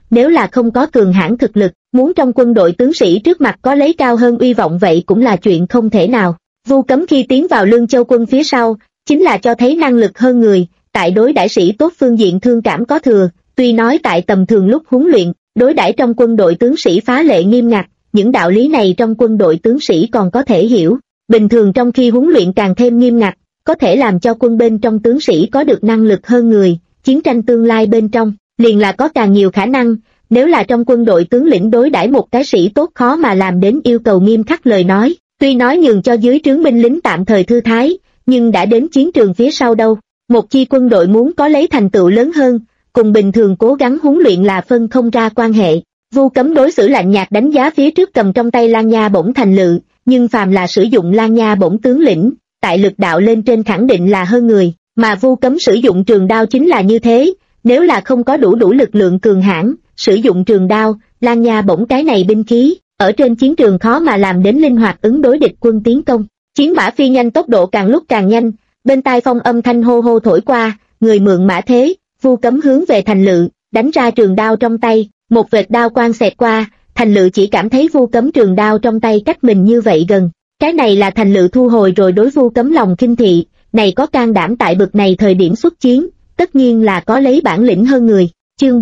nếu là không có cường hãn thực lực, muốn trong quân đội tướng sĩ trước mặt có lấy cao hơn uy vọng vậy cũng là chuyện không thể nào. Vu Cấm khi tiến vào Lương Châu quân phía sau, chính là cho thấy năng lực hơn người, tại đối đãi sĩ tốt phương diện thương cảm có thừa, tuy nói tại tầm thường lúc huấn luyện, đối đãi trong quân đội tướng sĩ phá lệ nghiêm ngặt, những đạo lý này trong quân đội tướng sĩ còn có thể hiểu. Bình thường trong khi huấn luyện càng thêm nghiêm ngặt, có thể làm cho quân bên trong tướng sĩ có được năng lực hơn người, chiến tranh tương lai bên trong, liền là có càng nhiều khả năng, nếu là trong quân đội tướng lĩnh đối đãi một cái sĩ tốt khó mà làm đến yêu cầu nghiêm khắc lời nói, tuy nói nhường cho dưới trướng binh lính tạm thời thư thái, nhưng đã đến chiến trường phía sau đâu, một chi quân đội muốn có lấy thành tựu lớn hơn, cùng bình thường cố gắng huấn luyện là phân không ra quan hệ. Vu Cấm đối xử lạnh nhạt đánh giá phía trước cầm trong tay Lan Nha bổng Thành Lự, nhưng phàm là sử dụng Lan Nha bổng tướng lĩnh, tại lực đạo lên trên khẳng định là hơn người, mà Vu Cấm sử dụng trường đao chính là như thế, nếu là không có đủ lực lượng cường hãn, sử dụng trường đao, Lan Nha bổng cái này binh khí, ở trên chiến trường khó mà làm đến linh hoạt ứng đối địch quân tiến công. Chiến mã phi nhanh tốc độ càng lúc càng nhanh, bên tai phong âm thanh hô hô thổi qua, người mượn mã thế, Vu Cấm hướng về Thành Lự, đánh ra trường đao trong tay, một vệt đao quang xẹt qua, Thành Lự chỉ cảm thấy Vu Cấm trường đao trong tay cách mình như vậy gần. Cái này là Thành Lự thu hồi rồi đối Vu Cấm lòng khinh thị, này có can đảm tại bực này thời điểm xuất chiến, tất nhiên là có lấy bản lĩnh hơn người. Chương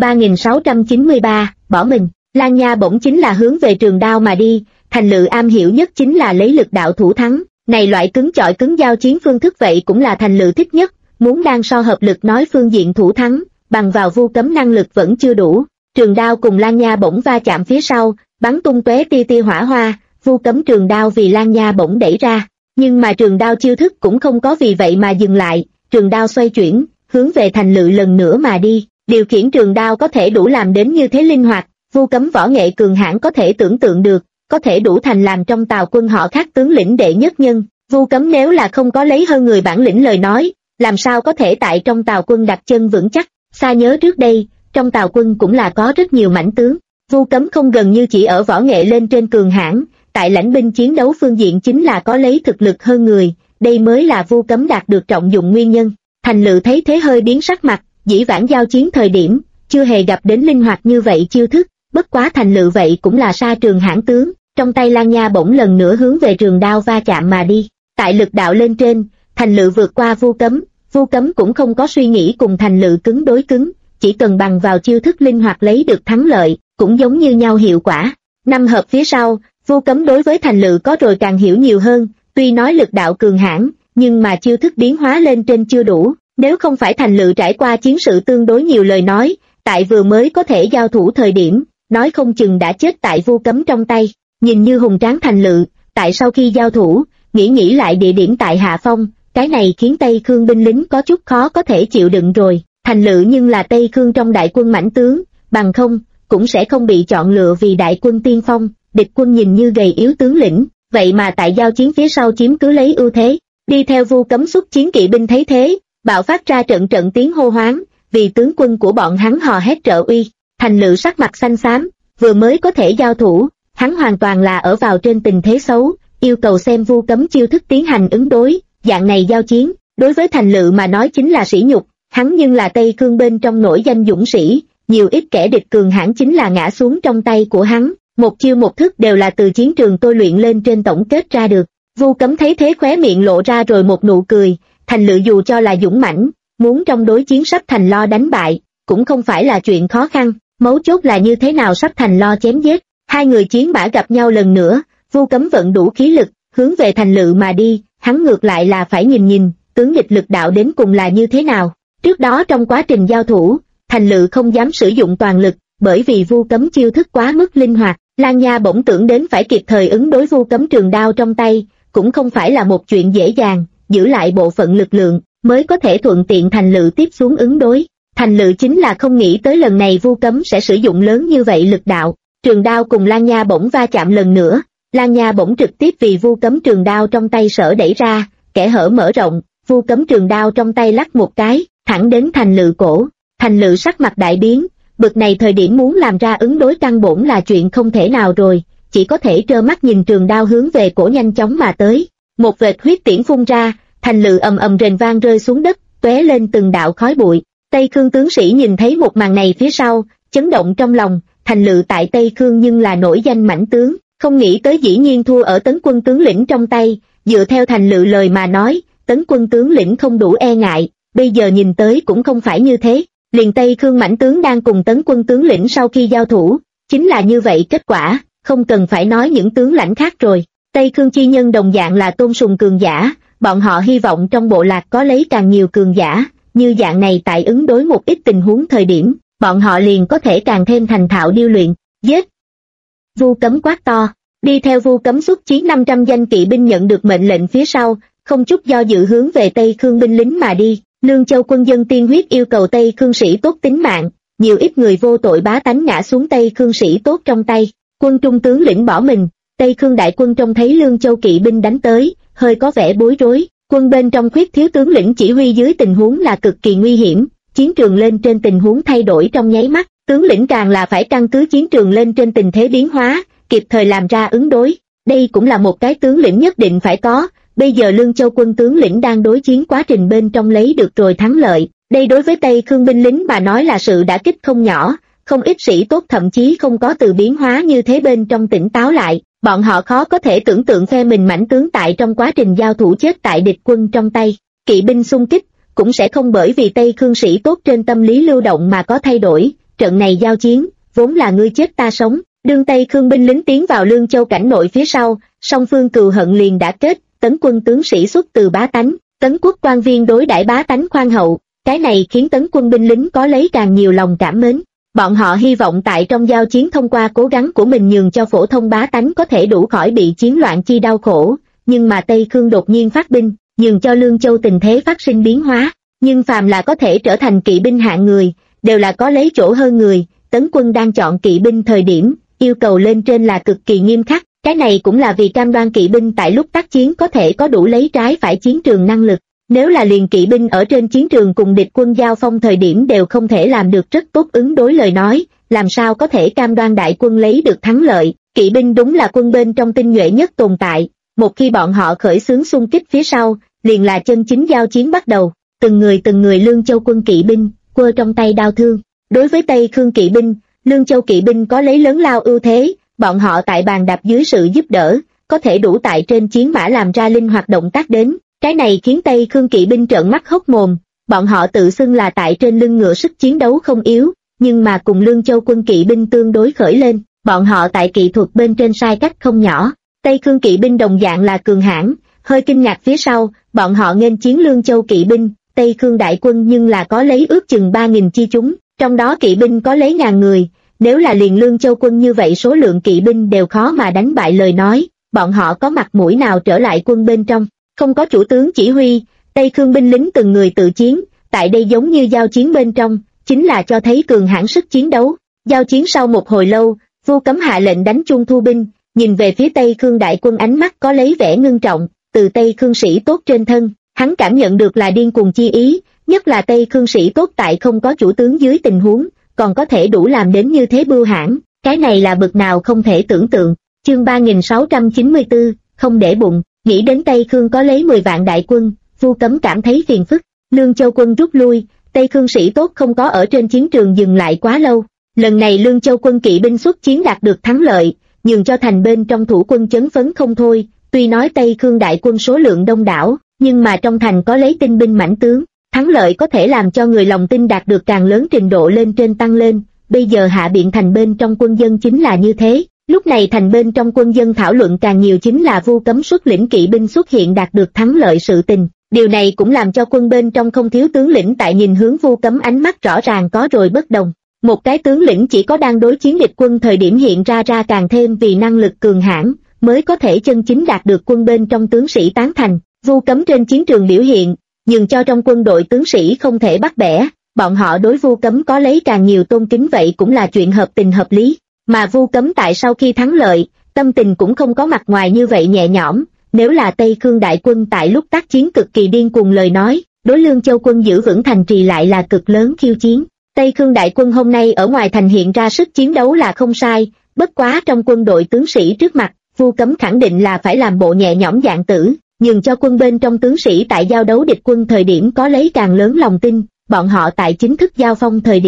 3693, bỏ mình, Lan Nha bổng chính là hướng về trường đao mà đi, Thành Lự am hiểu nhất chính là lấy lực đạo thủ thắng, này loại cứng chọi cứng giao chiến phương thức vậy cũng là Thành Lự thích nhất, muốn đang so hợp lực nói phương diện thủ thắng, bằng vào Vu Cấm năng lực vẫn chưa đủ, trường đao cùng Lan Nha bổng va chạm phía sau, bắn tung tóe tia tia hỏa hoa, Vu Cấm trường đao vì Lan Nha bổng đẩy ra, nhưng mà trường đao chiêu thức cũng không có vì vậy mà dừng lại, trường đao xoay chuyển, hướng về Thành Lự lần nữa mà đi, điều khiển trường đao có thể đủ làm đến như thế linh hoạt, Vu Cấm võ nghệ cường hãn có thể tưởng tượng được, có thể đủ thành làm trong Tào quân họ khác tướng lĩnh đệ nhất nhân, Vu Cấm nếu là không có lấy hơn người bản lĩnh lời nói, làm sao có thể tại trong Tào quân đặt chân vững chắc, xa nhớ trước đây, trong Tào quân cũng là có rất nhiều mãnh tướng, Vu Cấm không gần như chỉ ở võ nghệ lên trên cường hãn, tại lãnh binh chiến đấu phương diện chính là có lấy thực lực hơn người, đây mới là Vu Cấm đạt được trọng dụng nguyên nhân. Thành Lự thấy thế hơi biến sắc mặt, dĩ vãng giao chiến thời điểm, chưa hề gặp đến linh hoạt như vậy chiêu thức, bất quá Thành Lự vậy cũng là sa trường hãn tướng, trong tay Lan Nha bổng lần nữa hướng về trường đao va chạm mà đi, tại lực đạo lên trên, Thành Lự vượt qua Vu Cấm cũng không có suy nghĩ cùng Thành Lự cứng đối cứng, chỉ cần bằng vào chiêu thức linh hoạt lấy được thắng lợi, cũng giống như nhau hiệu quả. Năm hợp phía sau, Vu Cấm đối với Thành Lự có rồi càng hiểu nhiều hơn, tuy nói lực đạo cường hãn, nhưng mà chiêu thức biến hóa lên trên chưa đủ, nếu không phải Thành Lự trải qua chiến sự tương đối nhiều lời nói, tại vừa mới có thể giao thủ thời điểm, nói không chừng đã chết tại Vu Cấm trong tay. Nhìn như hùng tráng Thành Lự, tại sau khi giao thủ, nghĩ lại địa điểm tại Hạ Phong, cái này khiến Tây Khương binh lính có chút khó có thể chịu đựng rồi. Thành Lự nhưng là Tây Khương trong đại quân mãnh tướng, bằng không, cũng sẽ không bị chọn lựa vì đại quân tiên phong, địch quân nhìn như gầy yếu tướng lĩnh, vậy mà tại giao chiến phía sau chiếm cứ lấy ưu thế. Đi theo Vu Cấm xuất chiến kỵ binh thấy thế, bạo phát ra trận tiếng hô hoáng, vì tướng quân của bọn hắn hò hét trợ uy. Thành Lự sắc mặt xanh xám, vừa mới có thể giao thủ, hắn hoàn toàn là ở vào trên tình thế xấu, yêu cầu xem Vu Cấm chiêu thức tiến hành ứng đối, dạng này giao chiến, đối với Thành Lự mà nói chính là sỉ nhục, hắn nhưng là Tây Khương bên trong nổi danh dũng sĩ, nhiều ít kẻ địch cường hãn chính là ngã xuống trong tay của hắn, một chiêu một thức đều là từ chiến trường tôi luyện lên trên tổng kết ra được. Vu Cấm thấy thế khóe miệng lộ ra rồi một nụ cười, Thành Lự dù cho là dũng mãnh, muốn trong đối chiến sắp thành lo đánh bại, cũng không phải là chuyện khó khăn, mấu chốt là như thế nào sắp thành lo chém giết. Hai người chiến mã gặp nhau lần nữa, Vu Cấm vận đủ khí lực, hướng về Thành Lự mà đi, hắn ngược lại là phải nhìn, tướng địch lực đạo đến cùng là như thế nào. Trước đó trong quá trình giao thủ, Thành Lự không dám sử dụng toàn lực, bởi vì Vu Cấm chiêu thức quá mức linh hoạt, Lan Nha bỗng tưởng đến phải kịp thời ứng đối Vu Cấm trường đao trong tay, cũng không phải là một chuyện dễ dàng, giữ lại bộ phận lực lượng, mới có thể thuận tiện Thành Lự tiếp xuống ứng đối. Thành Lự chính là không nghĩ tới lần này Vu Cấm sẽ sử dụng lớn như vậy lực đạo, trường đao cùng Lan Nha bổng va chạm lần nữa, Lan Nha bổng trực tiếp vì Vu Cấm trường đao trong tay sở đẩy ra, kẽ hở mở rộng, Vu Cấm trường đao trong tay lắc một cái, thẳng đến Thành Lự cổ. Thành Lự sắc mặt đại biến, bực này thời điểm muốn làm ra ứng đối căn bổn là chuyện không thể nào rồi, chỉ có thể trơ mắt nhìn trường đao hướng về cổ nhanh chóng mà tới. Một vệt huyết tiễn phun ra, Thành Lự ầm ầm rền vang rơi xuống đất, tóe lên từng đạo khói bụi. Tây Khương tướng sĩ nhìn thấy một màn này phía sau, chấn động trong lòng, Thành Lự tại Tây Khương nhưng là nổi danh mãnh tướng, không nghĩ tới dĩ nhiên thua ở Tấn Quân tướng lĩnh trong tay, dựa theo Thành Lự lời mà nói, Tấn Quân tướng lĩnh không đủ e ngại, bây giờ nhìn tới cũng không phải như thế, liền Tây Khương mãnh tướng đang cùng Tấn Quân tướng lĩnh sau khi giao thủ, chính là như vậy kết quả, không cần phải nói những tướng lãnh khác rồi. Tây Khương chi nhân đồng dạng là tôn sùng cường giả, bọn họ hy vọng trong bộ lạc có lấy càng nhiều cường giả, như dạng này tại ứng đối một ít tình huống thời điểm, bọn họ liền có thể càng thêm thành thạo điêu luyện. Giết! Vu Cấm quát to, đi theo Vu Cấm xuất chiến 500 danh kỵ binh nhận được mệnh lệnh phía sau, không chút do dự hướng về Tây Khương binh lính mà đi. Lương Châu quân dân tiên huyết yêu cầu Tây Khương sĩ tốt tính mạng, nhiều ít người vô tội bá tánh ngã xuống Tây Khương sĩ tốt trong tay, quân trung tướng lĩnh bỏ mình. Tây Khương đại quân trông thấy Lương Châu kỵ binh đánh tới, hơi có vẻ bối rối, quân bên trong khuyết thiếu tướng lĩnh chỉ huy dưới tình huống là cực kỳ nguy hiểm, chiến trường lên trên tình huống thay đổi trong nháy mắt, tướng lĩnh càng là phải căn cứ chiến trường lên trên tình thế biến hóa, kịp thời làm ra ứng đối, đây cũng là một cái tướng lĩnh nhất định phải có, bây giờ Lương Châu quân tướng lĩnh đang đối chiến quá trình bên trong lấy được rồi thắng lợi, đây đối với Tây Khương binh lính mà nói là sự đả kích không nhỏ, không ít sĩ tốt thậm chí không có từ biến hóa như thế bên trong tỉnh táo lại. Bọn họ khó có thể tưởng tượng phe mình mãnh tướng tại trong quá trình giao thủ chết tại địch quân trong tay, kỵ binh xung kích, cũng sẽ không bởi vì Tây Khương sĩ tốt trên tâm lý lưu động mà có thay đổi, trận này giao chiến, vốn là ngươi chết ta sống, đương Tây Khương binh lính tiến vào Lương Châu cảnh nội phía sau, song phương cừu hận liền đã kết, Tấn Quân tướng sĩ xuất từ bá tánh, Tấn Quốc quan viên đối đãi bá tánh khoan hậu, cái này khiến Tấn Quân binh lính có lấy càng nhiều lòng cảm mến. Bọn họ hy vọng tại trong giao chiến thông qua cố gắng của mình nhường cho phổ thông bá tánh có thể đủ khỏi bị chiến loạn chi đau khổ, nhưng mà Tây Khương đột nhiên phát binh, nhường cho Lương Châu tình thế phát sinh biến hóa, nhưng phàm là có thể trở thành kỵ binh hạng người, đều là có lấy chỗ hơn người, Tấn Quân đang chọn kỵ binh thời điểm, yêu cầu lên trên là cực kỳ nghiêm khắc, cái này cũng là vì cam đoan kỵ binh tại lúc tác chiến có thể có đủ lấy trái phải chiến trường năng lực. Nếu là liền kỵ binh ở trên chiến trường cùng địch quân giao phong thời điểm đều không thể làm được rất tốt ứng đối lời nói, làm sao có thể cam đoan đại quân lấy được thắng lợi, kỵ binh đúng là quân bên trong tinh nhuệ nhất tồn tại, một khi bọn họ khởi xướng xung kích phía sau, liền là chân chính giao chiến bắt đầu, từng người Lương Châu quân kỵ binh, quơ trong tay đao thương, đối với Tây Khương kỵ binh, Lương Châu kỵ binh có lấy lớn lao ưu thế, bọn họ tại bàn đạp dưới sự giúp đỡ, có thể đủ tại trên chiến mã làm ra linh hoạt động tác đến. Cái này khiến Tây Khương kỵ binh trợn mắt hốc mồm, bọn họ tự xưng là tại trên lưng ngựa sức chiến đấu không yếu, nhưng mà cùng Lương Châu quân kỵ binh tương đối khởi lên, bọn họ tại kỹ thuật bên trên sai cách không nhỏ. Tây Khương kỵ binh đồng dạng là cường hãn, hơi kinh ngạc phía sau, bọn họ nghênh chiến Lương Châu kỵ binh, Tây Khương đại quân nhưng là có lấy ước chừng 3.000 chi chúng, trong đó kỵ binh có lấy ngàn người, nếu là liền Lương Châu quân như vậy số lượng kỵ binh đều khó mà đánh bại lời nói, bọn họ có mặt mũi nào trở lại quân bên trong. Không có chủ tướng chỉ huy, Tây Khương binh lính từng người tự chiến, tại đây giống như giao chiến bên trong, chính là cho thấy cường hãn sức chiến đấu. Giao chiến sau một hồi lâu, Vu Cấm hạ lệnh đánh chung thu binh, nhìn về phía Tây Khương đại quân ánh mắt có lấy vẻ ngưng trọng, từ Tây Khương sĩ tốt trên thân, hắn cảm nhận được là điên cuồng chi ý, nhất là Tây Khương sĩ tốt tại không có chủ tướng dưới tình huống, còn có thể đủ làm đến như thế bưu hãn, cái này là bực nào không thể tưởng tượng. Chương 3694, không để bụng. Nghĩ đến Tây Khương có lấy 10 vạn đại quân, Vu Cấm cảm thấy phiền phức, Lương Châu quân rút lui, Tây Khương sĩ tốt không có ở trên chiến trường dừng lại quá lâu. Lần này Lương Châu quân kỵ binh xuất chiến đạt được thắng lợi, nhường cho thành bên trong thủ quân chấn phấn không thôi, tuy nói Tây Khương đại quân số lượng đông đảo, nhưng mà trong thành có lấy tinh binh mãnh tướng, thắng lợi có thể làm cho người lòng tin đạt được càng lớn trình độ lên trên tăng lên, bây giờ Hạ Biện thành bên trong quân dân chính là như thế. Lúc này thành bên trong quân dân thảo luận càng nhiều chính là Vu Cấm xuất lĩnh kỵ binh xuất hiện đạt được thắng lợi sự tình. Điều này cũng làm cho quân bên trong không thiếu tướng lĩnh tại nhìn hướng Vu Cấm ánh mắt rõ ràng có rồi bất đồng. Một cái tướng lĩnh chỉ có đang đối chiến địch quân thời điểm hiện ra càng thêm vì năng lực cường hãn, mới có thể chân chính đạt được quân bên trong tướng sĩ tán thành. Vu Cấm trên chiến trường biểu hiện, nhường cho trong quân đội tướng sĩ không thể bắt bẻ, bọn họ đối Vu Cấm có lấy càng nhiều tôn kính vậy cũng là chuyện hợp tình hợp lý. Mà Vu Cấm tại sau khi thắng lợi, tâm tình cũng không có mặt ngoài như vậy nhẹ nhõm, nếu là Tây Khương đại quân tại lúc tác chiến cực kỳ điên cuồng lời nói, đối Lương Châu quân giữ vững thành trì lại là cực lớn khiêu chiến. Tây Khương đại quân hôm nay ở ngoài thành hiện ra sức chiến đấu là không sai, bất quá trong quân đội tướng sĩ trước mặt, Vu Cấm khẳng định là phải làm bộ nhẹ nhõm dạng tử, nhường cho quân bên trong tướng sĩ tại giao đấu địch quân thời điểm có lấy càng lớn lòng tin, bọn họ tại chính thức giao phong thời điểm,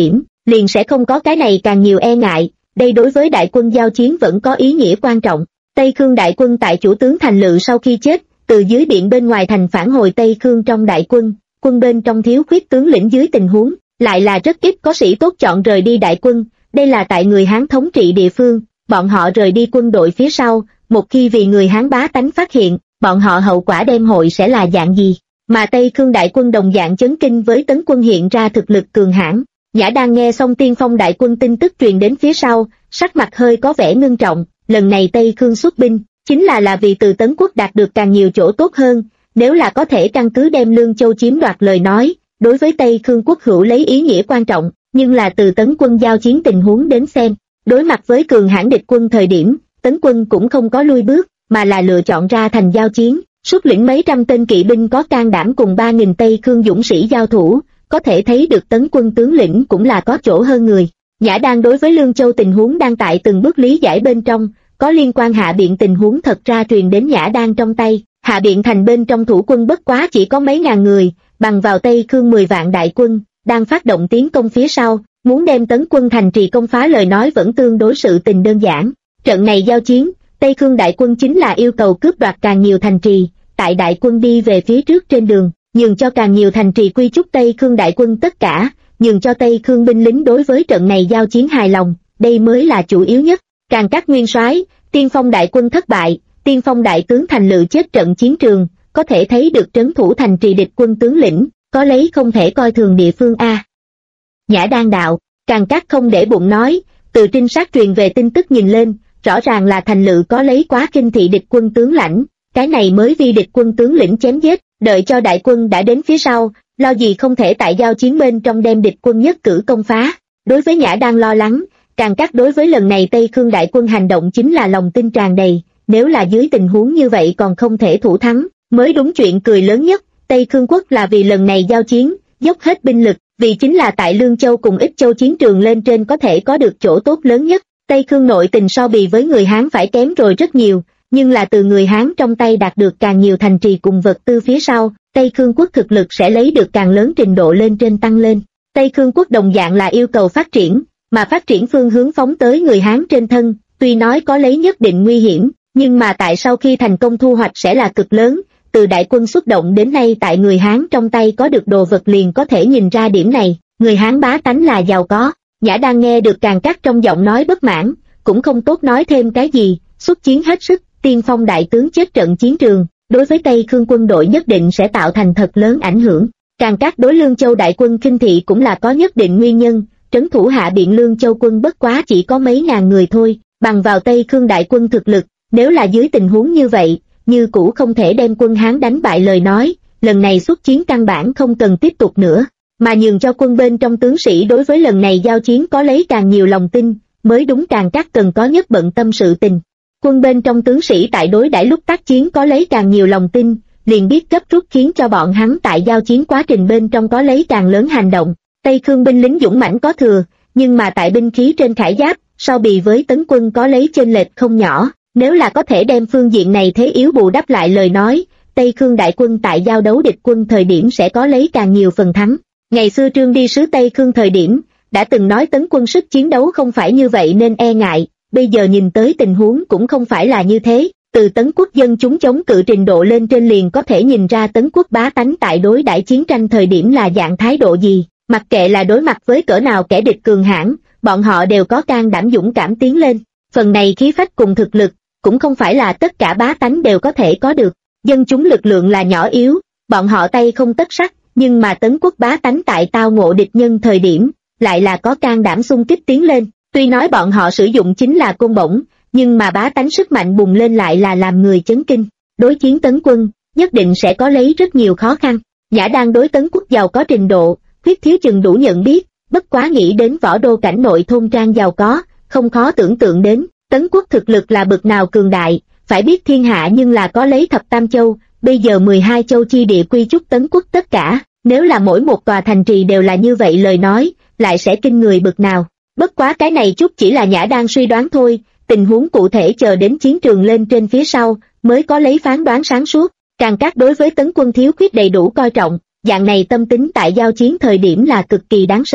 liền sẽ không có cái này càng nhiều e ngại, đây đối với đại quân giao chiến vẫn có ý nghĩa quan trọng. Tây Khương đại quân tại chủ tướng Thành Lự sau khi chết, từ dưới biển bên ngoài thành phản hồi Tây Khương trong đại quân, quân bên trong thiếu khuyết tướng lĩnh dưới tình huống, lại là rất ít có sĩ tốt chọn rời đi đại quân, đây là tại người Hán thống trị địa phương, bọn họ rời đi quân đội phía sau, một khi vì người Hán bá tánh phát hiện, bọn họ hậu quả đem hội sẽ là dạng gì, mà Tây Khương đại quân đồng dạng chấn kinh với Tấn quân hiện ra thực lực cường hãn. Nhã đang nghe xong Tiên Phong đại quân tin tức truyền đến phía sau, sắc mặt hơi có vẻ ngưng trọng, lần này Tây Khương xuất binh, chính là vì từ Tấn quốc đạt được càng nhiều chỗ tốt hơn, nếu là có thể căn cứ đem Lương Châu chiếm đoạt lời nói, đối với Tây Khương quốc hữu lấy ý nghĩa quan trọng, nhưng là từ Tấn quân giao chiến tình huống đến xem, đối mặt với cường hãn địch quân thời điểm, Tấn quân cũng không có lui bước, mà là lựa chọn ra thành giao chiến, xuất lĩnh mấy trăm tên kỵ binh có can đảm cùng 3.000 Tây Khương dũng sĩ giao thủ, có thể thấy được Tấn quân tướng lĩnh cũng là có chỗ hơn người. Nhã đang đối với Lương Châu tình huống đang tại từng bước lý giải bên trong, có liên quan Hạ Biện tình huống thật ra truyền đến Nhã đang trong tay. Hạ Biện thành bên trong thủ quân bất quá chỉ có mấy ngàn người, bằng vào Tây Khương 10 vạn đại quân, đang phát động tiến công phía sau, muốn đem Tấn quân thành trì công phá lời nói vẫn tương đối sự tình đơn giản. Trận này giao chiến, Tây Khương đại quân chính là yêu cầu cướp đoạt càng nhiều thành trì, tại đại quân đi về phía trước trên đường, nhường cho càng nhiều thành trì quy chúc Tây Khương đại quân tất cả, nhường cho Tây Khương binh lính đối với trận này giao chiến hài lòng, đây mới là chủ yếu nhất. Càng các nguyên soái, Tiên Phong đại quân thất bại, Tiên Phong đại tướng Thành Lự chết trận chiến trường, có thể thấy được trấn thủ thành trì địch quân tướng lĩnh, có lấy không thể coi thường địa phương a. Nhã đang đạo, Càng các không để bụng nói, từ trinh sát truyền về tin tức nhìn lên, rõ ràng là Thành Lự có lấy quá kinh thị địch quân tướng lãnh, cái này mới vi địch quân tướng lĩnh chém giết, đợi cho đại quân đã đến phía sau, lo gì không thể tại giao chiến bên trong đem địch quân nhất cử công phá. Đối với Nhã đang lo lắng, Càng các đối với lần này Tây Khương đại quân hành động chính là lòng tin tràn đầy, nếu là dưới tình huống như vậy còn không thể thủ thắng, mới đúng chuyện cười lớn nhất. Tây Khương quốc là vì lần này giao chiến, dốc hết binh lực, vì chính là tại Lương Châu cùng Ích Châu chiến trường lên trên có thể có được chỗ tốt lớn nhất. Tây Khương nội tình so bì với người Hán phải kém rồi rất nhiều, nhưng là từ người Hán trong tay đạt được càng nhiều thành trì cùng vật tư phía sau, Tây Khương quốc thực lực sẽ lấy được càng lớn trình độ lên trên tăng lên. Tây Khương quốc đồng dạng là yêu cầu phát triển, mà phát triển phương hướng phóng tới người Hán trên thân, tuy nói có lấy nhất định nguy hiểm, nhưng mà tại sau khi thành công thu hoạch sẽ là cực lớn. Từ đại quân xuất động đến nay tại người Hán trong tay có được đồ vật liền có thể nhìn ra điểm này, người Hán bá tánh là giàu có. Nhã đang nghe được Càng các trong giọng nói bất mãn, cũng không tốt nói thêm cái gì, xuất chiến hết sức, Tiên Phong đại tướng chết trận chiến trường, đối với Tây Khương quân đội nhất định sẽ tạo thành thật lớn ảnh hưởng. Càng các đối Lương Châu đại quân khinh thị cũng là có nhất định nguyên nhân, trấn thủ Hạ Biện Lương Châu quân bất quá chỉ có mấy ngàn người thôi, bằng vào Tây Khương đại quân thực lực, nếu là dưới tình huống như vậy, như cũ không thể đem quân Hán đánh bại lời nói, lần này xuất chiến căn bản không cần tiếp tục nữa, mà nhường cho quân bên trong tướng sĩ đối với lần này giao chiến có lấy càng nhiều lòng tin, mới đúng. Càng các cần có nhất bận tâm sự tình. Quân bên trong tướng sĩ tại đối đãi lúc tác chiến có lấy càng nhiều lòng tin, liền biết gấp rút khiến cho bọn hắn tại giao chiến quá trình bên trong có lấy càng lớn hành động. Tây Khương binh lính dũng mãnh có thừa, nhưng mà tại binh khí trên khải giáp, so bì với Tấn quân có lấy chênh lệch không nhỏ. Nếu là có thể đem phương diện này thế yếu bù đắp lại lời nói, Tây Khương đại quân tại giao đấu địch quân thời điểm sẽ có lấy càng nhiều phần thắng. Ngày xưa Trương đi sứ Tây Khương thời điểm, đã từng nói Tấn quân sức chiến đấu không phải như vậy nên e ngại, bây giờ nhìn tới tình huống cũng không phải là như thế. Từ Tấn quốc dân chúng chống cự trình độ lên trên liền có thể nhìn ra Tấn quốc bá tánh tại đối đãi chiến tranh thời điểm là dạng thái độ gì, mặc kệ là đối mặt với cỡ nào kẻ địch cường hãn, bọn họ đều có can đảm dũng cảm tiến lên. Phần này khí phách cùng thực lực, cũng không phải là tất cả bá tánh đều có thể có được. Dân chúng lực lượng là nhỏ yếu, bọn họ tay không tất sắt, nhưng mà Tấn quốc bá tánh tại tao ngộ địch nhân thời điểm, lại là có can đảm xung kích tiến lên. Tuy nói bọn họ sử dụng chính là côn bổng, nhưng mà bá tánh sức mạnh bùng lên lại là làm người chấn kinh. Đối chiến Tấn quân, nhất định sẽ có lấy rất nhiều khó khăn. Nhã đang đối Tấn quốc giàu có trình độ, khuyết thiếu chừng đủ nhận biết, bất quá nghĩ đến võ đô cảnh nội thôn trang giàu có, không khó tưởng tượng đến. Tấn quốc thực lực là bực nào cường đại, phải biết thiên hạ nhưng là có lấy thập tam châu, bây giờ 12 châu chi địa quy chúc Tấn quốc tất cả, nếu là mỗi một tòa thành trì đều là như vậy lời nói, lại sẽ kinh người bực nào. Bất quá cái này chút chỉ là Nhã đang suy đoán thôi, tình huống cụ thể chờ đến chiến trường lên trên phía sau, mới có lấy phán đoán sáng suốt. Càng các đối với Tấn quân thiếu khuyết đầy đủ coi trọng, dạng này tâm tính tại giao chiến thời điểm là cực kỳ đáng sợ,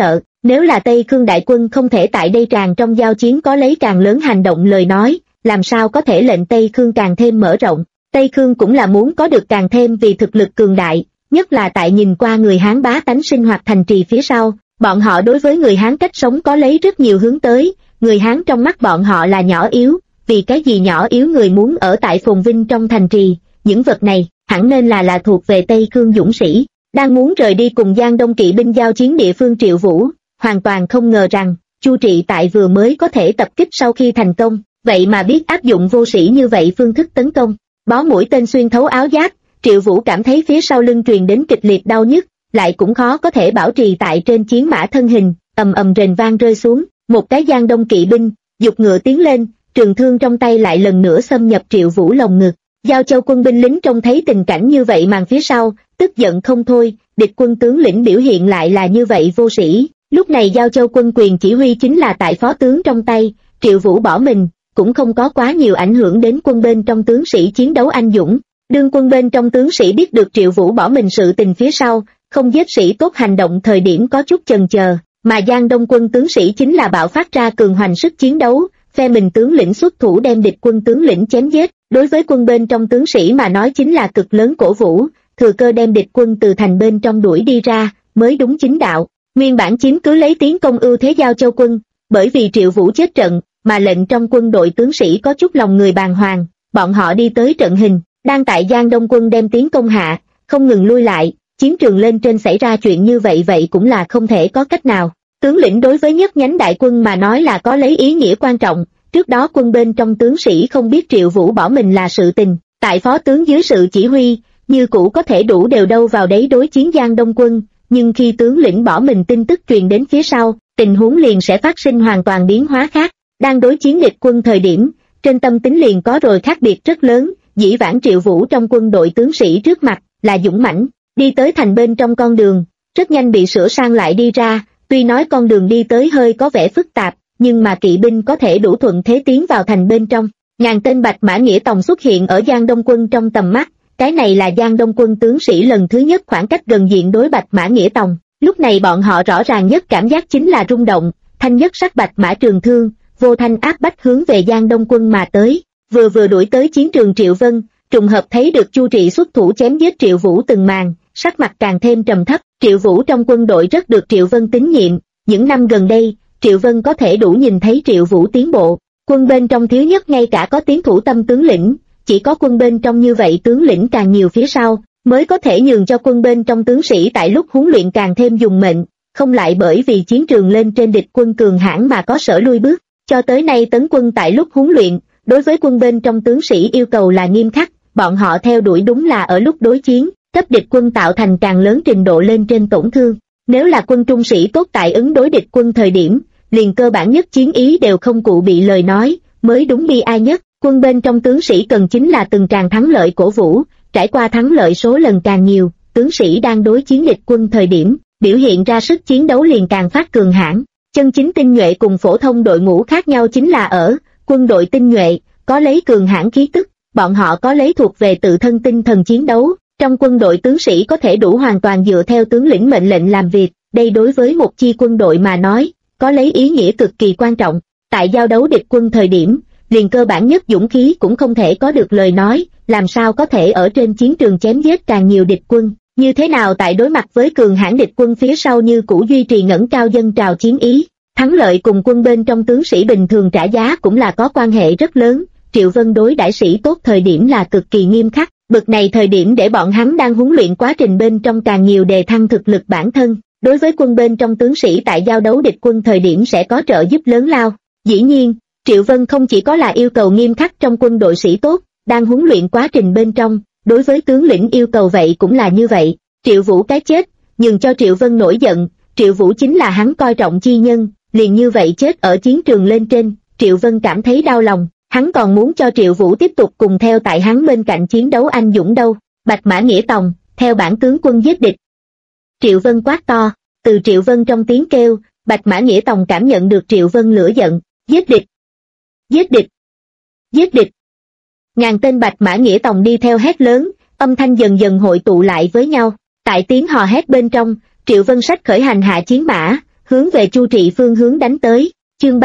Nếu là Tây Khương đại quân không thể tại đây tràn trong giao chiến có lấy càng lớn hành động lời nói, làm sao có thể lệnh Tây Khương càng thêm mở rộng. Tây Khương cũng là muốn có được càng thêm vì thực lực cường đại, nhất là tại nhìn qua người Hán bá tánh sinh hoạt thành trì phía sau, bọn họ đối với người Hán cách sống có lấy rất nhiều hướng tới, người Hán trong mắt bọn họ là nhỏ yếu, vì cái gì nhỏ yếu người muốn ở tại phồn vinh trong thành trì, những vật này, hẳn nên là thuộc về Tây Khương dũng sĩ, đang muốn rời đi cùng Giang Đông kỵ binh giao chiến địa phương Triệu Vũ, hoàn toàn không ngờ rằng, Chu Trị Tại vừa mới có thể tập kích sau khi thành công, vậy mà biết áp dụng vô sĩ như vậy phương thức tấn công, bó mũi tên xuyên thấu áo giáp, Triệu Vũ cảm thấy phía sau lưng truyền đến kịch liệt đau nhức, lại cũng khó có thể bảo trì tại trên chiến mã thân hình, ầm ầm rền vang rơi xuống, một cái Giang Đông kỵ binh, giục ngựa tiến lên, trường thương trong tay lại lần nữa xâm nhập Triệu Vũ lồng ngực. Giao Châu quân binh lính trông thấy tình cảnh như vậy màn phía sau, tức giận không thôi, địch quân tướng lĩnh biểu hiện lại là như vậy vô sĩ. Lúc này Giao Châu quân quyền chỉ huy chính là tại phó tướng trong tay, Triệu Vũ bỏ mình, cũng không có quá nhiều ảnh hưởng đến quân bên trong tướng sĩ chiến đấu anh dũng. Đương quân bên trong tướng sĩ biết được Triệu Vũ bỏ mình sự tình phía sau, không giết sĩ tốt hành động thời điểm có chút chần chờ, mà Giang Đông quân tướng sĩ chính là bạo phát ra cường hoành sức chiến đấu, phe mình tướng lĩnh xuất thủ đem địch quân tướng lĩnh chém giết, đối với quân bên trong tướng sĩ mà nói chính là cực lớn cổ vũ, thừa cơ đem địch quân từ thành bên trong đuổi đi ra, mới đúng chính đạo. Nguyên bản chiếm cứ lấy tiến công ưu thế Giao Châu quân, bởi vì Triệu Vũ chết trận, mà lệnh trong quân đội tướng sĩ có chút lòng người bàng hoàng, bọn họ đi tới trận hình, đang tại Giang Đông quân đem tiến công hạ, không ngừng lui lại, chiến trường lên trên xảy ra chuyện như vậy cũng là không thể có cách nào. Tướng lĩnh đối với nhất nhánh đại quân mà nói là có lấy ý nghĩa quan trọng, trước đó quân bên trong tướng sĩ không biết Triệu Vũ bỏ mình là sự tình, tại phó tướng dưới sự chỉ huy, như cũ có thể đủ đều đâu vào đấy đối chiến Giang Đông quân, nhưng khi tướng lĩnh bỏ mình tin tức truyền đến phía sau, tình huống liền sẽ phát sinh hoàn toàn biến hóa khác. Đang đối chiến địch quân thời điểm, trên tâm tính liền có rồi khác biệt rất lớn, dĩ vãng Triệu Vũ trong quân đội tướng sĩ trước mặt là dũng mãnh, đi tới thành bên trong con đường, rất nhanh bị sửa sang lại đi ra, tuy nói con đường đi tới hơi có vẻ phức tạp, nhưng mà kỵ binh có thể đủ thuận thế tiến vào thành bên trong. Ngàn tên Bạch Mã Nghĩa Tòng xuất hiện ở Giang Đông quân trong tầm mắt, cái này là Giang Đông quân tướng sĩ lần thứ nhất khoảng cách gần diện đối Bạch Mã Nghĩa Tòng, lúc này bọn họ rõ ràng nhất cảm giác chính là rung động, thanh nhất sắc Bạch Mã trường thương, vô thanh áp bách hướng về Giang Đông quân mà tới, vừa đuổi tới chiến trường Triệu Vân, trùng hợp thấy được Chu Trị xuất thủ chém giết Triệu Vũ từng màn, sắc mặt càng thêm trầm thấp. Triệu Vũ trong quân đội rất được Triệu Vân tín nhiệm, những năm gần đây, Triệu Vân có thể đủ nhìn thấy Triệu Vũ tiến bộ, quân bên trong thiếu nhất ngay cả có tiến thủ tâm tướng lĩnh, chỉ có quân bên trong như vậy tướng lĩnh càng nhiều phía sau, mới có thể nhường cho quân bên trong tướng sĩ tại lúc huấn luyện càng thêm dùng mệnh, không lại bởi vì chiến trường lên trên địch quân cường hãn mà có sở lui bước. Cho tới nay tấn quân tại lúc huấn luyện, đối với quân bên trong tướng sĩ yêu cầu là nghiêm khắc, bọn họ theo đuổi đúng là ở lúc đối chiến, cấp địch quân tạo thành càng lớn trình độ lên trên tổn thương. Nếu là quân trung sĩ tốt tại ứng đối địch quân thời điểm, liền cơ bản nhất chiến ý đều không cụ bị lời nói, mới đúng bi ai nhất. Quân bên trong tướng sĩ cần chính là từng tràng thắng lợi cổ vũ, trải qua thắng lợi số lần càng nhiều, tướng sĩ đang đối chiến địch quân thời điểm, biểu hiện ra sức chiến đấu liền càng phát cường hãn. Chân chính tinh nhuệ cùng phổ thông đội ngũ khác nhau chính là ở, quân đội tinh nhuệ, có lấy cường hãn khí tức, bọn họ có lấy thuộc về tự thân tinh thần chiến đấu, trong quân đội tướng sĩ có thể đủ hoàn toàn dựa theo tướng lĩnh mệnh lệnh làm việc, đây đối với một chi quân đội mà nói, có lấy ý nghĩa cực kỳ quan trọng. Tại giao đấu địch quân thời điểm, liền cơ bản nhất dũng khí cũng không thể có được lời nói, làm sao có thể ở trên chiến trường chém giết càng nhiều địch quân, như thế nào tại đối mặt với cường hãn địch quân phía sau như cũ duy trì ngẩng cao dân trào chiến ý. Thắng lợi cùng quân bên trong tướng sĩ bình thường trả giá cũng là có quan hệ rất lớn, Triệu Vân đối đãi sĩ tốt thời điểm là cực kỳ nghiêm khắc, bực này thời điểm để bọn hắn đang huấn luyện quá trình bên trong càng nhiều đề thăng thực lực bản thân, đối với quân bên trong tướng sĩ tại giao đấu địch quân thời điểm sẽ có trợ giúp lớn lao. Dĩ nhiên, Triệu Vân không chỉ có là yêu cầu nghiêm khắc trong quân đội sĩ tốt, đang huấn luyện quá trình bên trong, đối với tướng lĩnh yêu cầu vậy cũng là như vậy. Triệu Vũ cái chết, nhường cho Triệu Vân nổi giận, Triệu Vũ chính là hắn coi trọng chi nhân, liền như vậy chết ở chiến trường lên trên, Triệu Vân cảm thấy đau lòng, hắn còn muốn cho Triệu Vũ tiếp tục cùng theo tại hắn bên cạnh chiến đấu anh dũng đâu. Bạch Mã Nghĩa Tòng, theo bản tướng quân giết địch. Triệu Vân quát to, từ Triệu Vân trong tiếng kêu, Bạch Mã Nghĩa Tòng cảm nhận được Triệu Vân lửa giận, giết địch, giết địch, giết địch. Ngàn tên Bạch Mã Nghĩa Tòng đi theo hét lớn, âm thanh dần dần hội tụ lại với nhau, tại tiếng hò hét bên trong, Triệu Vân sách khởi hành hạ chiến mã, hướng về Chu Trị phương hướng đánh tới. Chương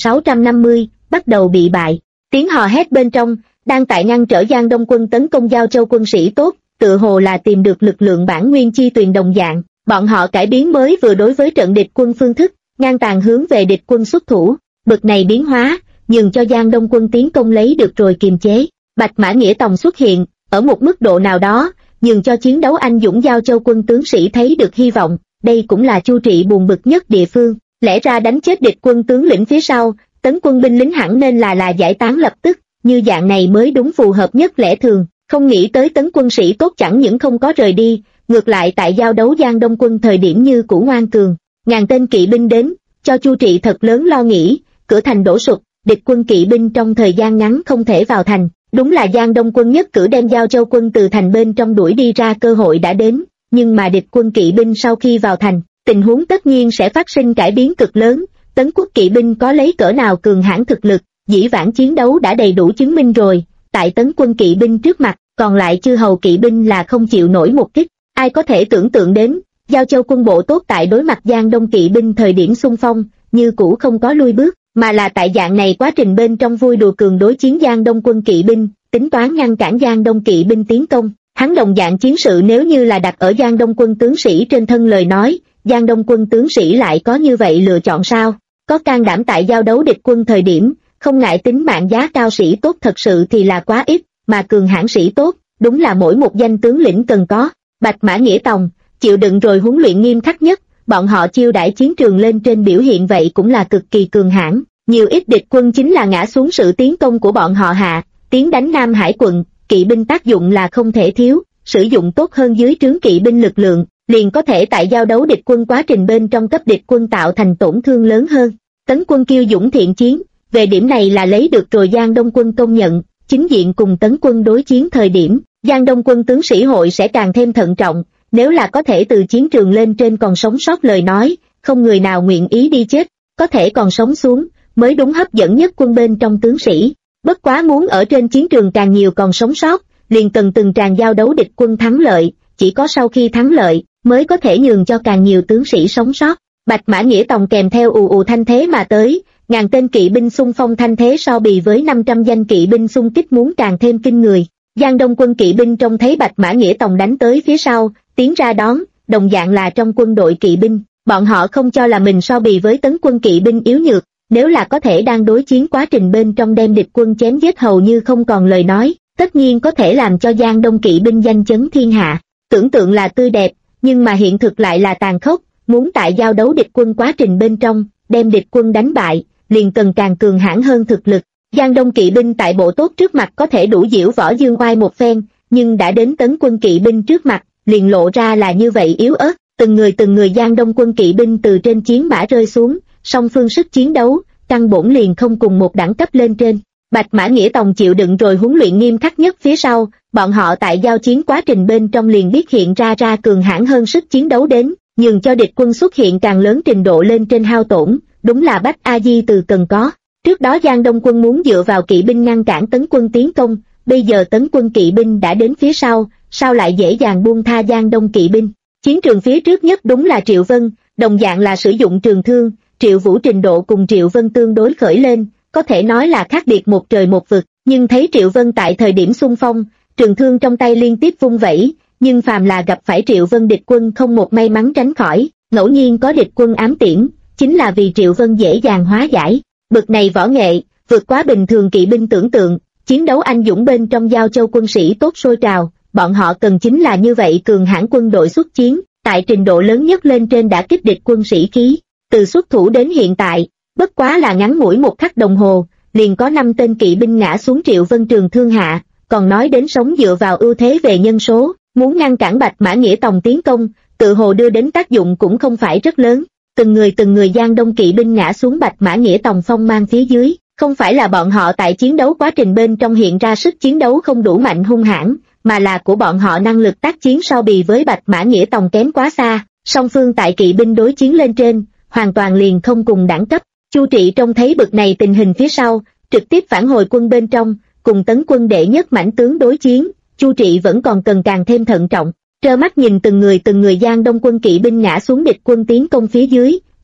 3650, bắt đầu bị bại. Tiếng hò hét bên trong, đang tại ngăn trở Giang Đông quân tấn công Giao Châu quân sĩ tốt, tựa hồ là tìm được lực lượng bản nguyên chi tuyền đồng dạng. Bọn họ cải biến mới vừa đối với trận địch quân phương thức, ngang tàn hướng về địch quân xuất thủ. Bực này biến hóa, nhường cho Giang Đông quân tiến công lấy được rồi kiềm chế. Bạch Mã Nghĩa Tòng xuất hiện, ở một mức độ nào đó, nhường cho chiến đấu anh dũng Giao Châu quân tướng sĩ thấy được hy vọng. Đây cũng là Chu Trị buồn bực nhất địa phương. Lẽ ra đánh chết địch quân tướng lĩnh phía sau, tấn quân binh lính hẳn nên là giải tán lập tức, như dạng này mới đúng phù hợp nhất lẽ thường. Không nghĩ tới tấn quân sĩ tốt chẳng những không có rời đi, ngược lại tại giao đấu Giang Đông quân thời điểm như cũ ngoan cường. Ngàn tên kỵ binh đến, cho Chu Trị thật lớn lo nghĩ, cửa thành đổ sụp, địch quân kỵ binh trong thời gian ngắn không thể vào thành. Đúng là Giang Đông quân nhất cử đem Giao Châu quân từ thành bên trong đuổi đi ra cơ hội đã đến, nhưng mà địch quân kỵ binh sau khi vào thành, tình huống tất nhiên sẽ phát sinh cải biến cực lớn. Tấn quốc kỵ binh có lấy cỡ nào cường hãn thực lực, dĩ vãng chiến đấu đã đầy đủ chứng minh rồi. Tại tấn quân kỵ binh trước mặt, còn lại chư hầu kỵ binh là không chịu nổi một kích. Ai có thể tưởng tượng đến, Giao Châu quân bộ tốt tại đối mặt Giang Đông kỵ binh thời điểm xung phong, như cũ không có lui bước, mà là tại dạng này quá trình bên trong vui đùa cường đối chiến Giang Đông quân kỵ binh, tính toán ngăn cản Giang Đông kỵ binh tiến công. Hắn đồng dạng chiến sự nếu như là đặt ở Giang Đông quân tướng sĩ trên thân lời nói, Giang Đông quân tướng sĩ lại có như vậy lựa chọn sao? Có can đảm tại giao đấu địch quân thời điểm, không ngại tính mạng giá cao sĩ tốt thật sự thì là quá ít, mà cường hãn sĩ tốt, đúng là mỗi một danh tướng lĩnh cần có. Bạch Mã Nghĩa Tòng, chịu đựng rồi huấn luyện nghiêm khắc nhất, bọn họ chiêu đãi chiến trường lên trên biểu hiện vậy cũng là cực kỳ cường hãn. Nhiều ít địch quân chính là ngã xuống sự tiến công của bọn họ hạ, tiến đánh Nam Hải quận, kỵ binh tác dụng là không thể thiếu, sử dụng tốt hơn dưới trướng kỵ binh lực lượng, liền có thể tại giao đấu địch quân quá trình bên trong cấp địch quân tạo thành tổn thương lớn hơn. Tấn quân kiêu dũng thiện chiến, về điểm này là lấy được rồi Giang Đông quân công nhận. Chính diện cùng tấn quân đối chiến thời điểm, Giang Đông quân tướng sĩ hội sẽ càng thêm thận trọng, nếu là có thể từ chiến trường lên trên còn sống sót lời nói, không người nào nguyện ý đi chết, có thể còn sống xuống, mới đúng hấp dẫn nhất quân bên trong tướng sĩ. Bất quá muốn ở trên chiến trường càng nhiều còn sống sót, liền cần từng tràng giao đấu địch quân thắng lợi, chỉ có sau khi thắng lợi, mới có thể nhường cho càng nhiều tướng sĩ sống sót. Bạch Mã Nghĩa Tòng kèm theo ù ù thanh thế mà tới, ngàn tên kỵ binh xung phong thanh thế so bì với 500 danh kỵ binh xung kích muốn càng thêm kinh người. Giang Đông quân kỵ binh trông thấy Bạch Mã Nghĩa Tòng đánh tới phía sau, tiến ra đón, đồng dạng là trong quân đội kỵ binh, bọn họ không cho là mình so bì với tấn quân kỵ binh yếu nhược, nếu là có thể đang đối chiến quá trình bên trong đem địch quân chém giết hầu như không còn lời nói, tất nhiên có thể làm cho Giang Đông kỵ binh danh chấn thiên hạ. Tưởng tượng là tươi đẹp, nhưng mà hiện thực lại là tàn khốc, muốn tại giao đấu địch quân quá trình bên trong, đem địch quân đánh bại, liền cần càng cường hãn hơn thực lực. Giang Đông kỵ binh tại bộ tốt trước mặt có thể đủ diễu võ dương oai một phen, nhưng đã đến tấn quân kỵ binh trước mặt, liền lộ ra là như vậy yếu ớt. Từng người Giang Đông quân kỵ binh từ trên chiến mã rơi xuống, song phương sức chiến đấu, căn bổn liền không cùng một đẳng cấp lên trên. Bạch Mã Nghĩa Tòng chịu đựng rồi huấn luyện nghiêm khắc nhất phía sau, bọn họ tại giao chiến quá trình bên trong liền biết hiện ra cường hãn hơn sức chiến đấu đến, nhường cho địch quân xuất hiện càng lớn trình độ lên trên hao tổn, đúng là Bách A Di từ cần có. Trước đó Giang Đông quân muốn dựa vào kỵ binh ngăn cản tấn quân tiến công, bây giờ tấn quân kỵ binh đã đến phía sau, sao lại dễ dàng buông tha Giang Đông kỵ binh. Chiến trường phía trước nhất đúng là Triệu Vân, đồng dạng là sử dụng trường thương, Triệu Vũ trình độ cùng Triệu Vân tương đối khởi lên, có thể nói là khác biệt một trời một vực, nhưng thấy Triệu Vân tại thời điểm xung phong, trường thương trong tay liên tiếp vung vẩy, nhưng phàm là gặp phải Triệu Vân địch quân không một may mắn tránh khỏi, ngẫu nhiên có địch quân ám tiễn, chính là vì Triệu Vân dễ dàng hóa giải. Bực này võ nghệ, vượt quá bình thường kỵ binh tưởng tượng, chiến đấu anh dũng bên trong Giao Châu quân sĩ tốt sôi trào, bọn họ cần chính là như vậy cường hãn quân đội xuất chiến, tại trình độ lớn nhất lên trên đã kích địch quân sĩ khí. Từ xuất thủ đến hiện tại, bất quá là ngắn ngủi một khắc đồng hồ, liền có 5 tên kỵ binh ngã xuống Triệu Vân trường thương hạ, còn nói đến sống dựa vào ưu thế về nhân số, muốn ngăn cản Bạch Mã Nghĩa Tòng tiến công, tự hồ đưa đến tác dụng cũng không phải rất lớn. Từng người Giang Đông kỵ binh ngã xuống Bạch Mã Nghĩa Tòng phong mang phía dưới, không phải là bọn họ tại chiến đấu quá trình bên trong hiện ra sức chiến đấu không đủ mạnh hung hãn, mà là của bọn họ năng lực tác chiến so bì với Bạch Mã Nghĩa Tòng kém quá xa, song phương tại kỵ binh đối chiến lên trên, hoàn toàn liền không cùng đẳng cấp. Chu Trị trông thấy bực này tình hình phía sau, trực tiếp phản hồi quân bên trong, cùng tấn quân đệ nhất mãnh tướng đối chiến, Chu Trị vẫn còn cần càng thêm thận trọng, trơ mắt nhìn từng người Giang Đông quân kỵ binh ngã xuống địch quân tiến công phía dưới,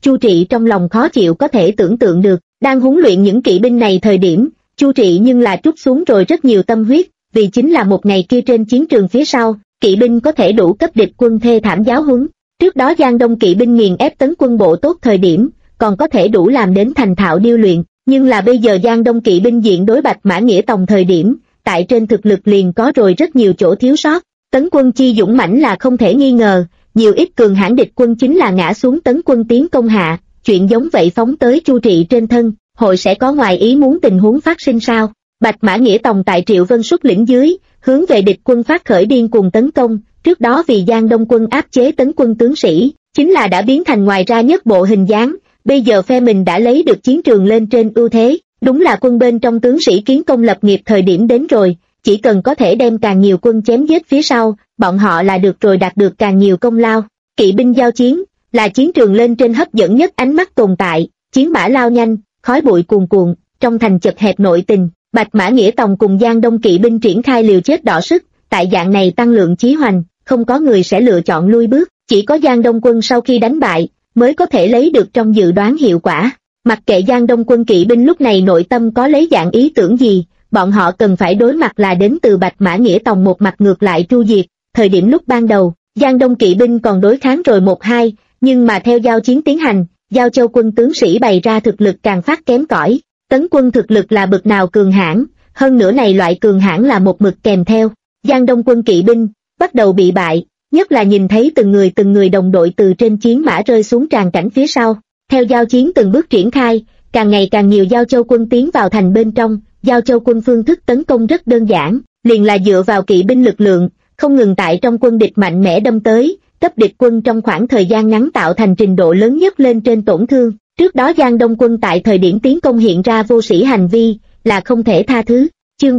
Chu Trị trong lòng khó chịu có thể tưởng tượng được, đang huấn luyện những kỵ binh này thời điểm, Chu Trị nhưng là trút xuống rồi rất nhiều tâm huyết, vì chính là một ngày kia trên chiến trường phía sau, kỵ binh có thể đủ cấp địch quân thê thảm giáo huấn. Trước đó Giang Đông kỵ binh nghiền ép tấn quân bộ tốt thời điểm, còn có thể đủ làm đến thành thạo điêu luyện, nhưng là bây giờ Giang Đông kỵ binh diện đối Bạch Mã Nghĩa Tòng thời điểm, tại trên thực lực liền có rồi rất nhiều chỗ thiếu sót. Tấn quân chi dũng mãnh là không thể nghi ngờ, nhiều ít cường hãn địch quân chính là ngã xuống tấn quân tiến công hạ, chuyện giống vậy phóng tới Chu Trị trên thân, hội sẽ có ngoài ý muốn tình huống phát sinh sao? Bạch Mã Nghĩa Tòng tại Triệu Vân xuất lĩnh dưới, hướng về địch quân phát khởi điên cuồng tấn công, trước đó vì Giang Đông quân áp chế tấn quân tướng sĩ, chính là đã biến thành ngoài ra nhất bộ hình dáng, bây giờ phe mình đã lấy được chiến trường lên trên ưu thế, đúng là quân bên trong tướng sĩ kiến công lập nghiệp thời điểm đến rồi, chỉ cần có thể đem càng nhiều quân chém giết phía sau, bọn họ là được rồi đạt được càng nhiều công lao. Kỵ binh giao chiến, là chiến trường lên trên hấp dẫn nhất ánh mắt tồn tại, chiến mã lao nhanh, khói bụi cuồn cuộn, trong thành chật hẹp nội tình, Bạch Mã Nghĩa Tòng cùng Giang Đông kỵ binh triển khai liều chết đỏ sức, tại dạng này tăng lượng chí hoành, không có người sẽ lựa chọn lui bước, chỉ có Giang Đông quân sau khi đánh bại, mới có thể lấy được trong dự đoán hiệu quả. Mặc kệ Giang Đông quân kỵ binh lúc này nội tâm có lấy dạng ý tưởng gì, bọn họ cần phải đối mặt là đến từ Bạch Mã Nghĩa Tòng một mặt ngược lại tru diệt. Thời điểm lúc ban đầu, Giang Đông kỵ binh còn đối kháng rồi 1-2, nhưng mà theo giao chiến tiến hành, Giao Châu quân tướng sĩ bày ra thực lực càng phát kém cỏi. Tấn quân thực lực là bậc nào cường hãn, hơn nữa này loại cường hãn là một mực kèm theo. Giang Đông quân kỵ binh bắt đầu bị bại, nhất là nhìn thấy từng người đồng đội từ trên chiến mã rơi xuống tràn cảnh phía sau. Theo giao chiến từng bước triển khai, càng ngày càng nhiều Giao Châu quân tiến vào thành bên trong. Giao Châu quân phương thức tấn công rất đơn giản, liền là dựa vào kỵ binh lực lượng, không ngừng tại trong quân địch mạnh mẽ đâm tới, cấp địch quân trong khoảng thời gian ngắn tạo thành trình độ lớn nhất lên trên tổn thương. Trước đó Giang Đông quân tại thời điểm tiến công hiện ra vô sĩ hành vi, là không thể tha thứ. Chương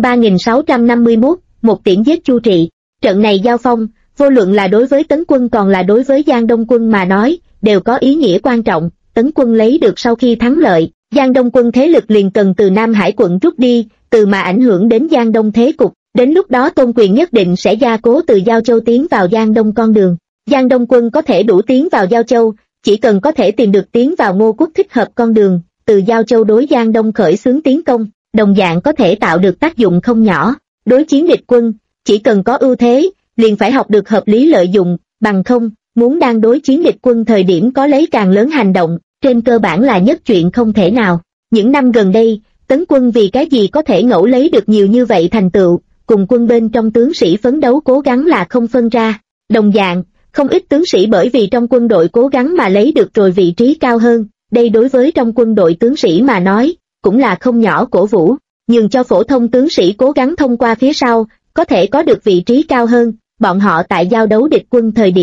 3651, một tiễn giết Chu Trị. Trận này giao phong, vô luận là đối với tấn quân còn là đối với Giang Đông quân mà nói, đều có ý nghĩa quan trọng. Tấn quân lấy được sau khi thắng lợi, Giang Đông quân thế lực liền cần từ Nam Hải quận rút đi, từ mà ảnh hưởng đến Giang Đông thế cục. Đến lúc đó Tôn Quyền nhất định sẽ gia cố từ Giao Châu tiến vào Giang Đông con đường. Giang Đông quân có thể đủ tiến vào Giao Châu, chỉ cần có thể tìm được tiến vào Ngô Quốc thích hợp con đường, từ Giao Châu đối Giang Đông khởi xướng tiến công, đồng dạng có thể tạo được tác dụng không nhỏ. Đối chiến địch quân, chỉ cần có ưu thế, liền phải học được hợp lý lợi dụng, bằng không, muốn đang đối chiến địch quân thời điểm có lấy càng lớn hành động, trên cơ bản là nhất chuyện không thể nào. Những năm gần đây, tấn quân vì cái gì có thể ngẫu lấy được nhiều như vậy thành tựu, cùng quân bên trong tướng sĩ phấn đấu cố gắng là không phân ra. Đồng dạng, không ít tướng sĩ bởi vì trong quân đội cố gắng mà lấy được rồi vị trí cao hơn, đây đối với trong quân đội tướng sĩ mà nói, cũng là không nhỏ cổ vũ, nhường cho phổ thông tướng sĩ cố gắng thông qua phía sau, có thể có được vị trí cao hơn, bọn họ tại giao đấu địch quân thời điểm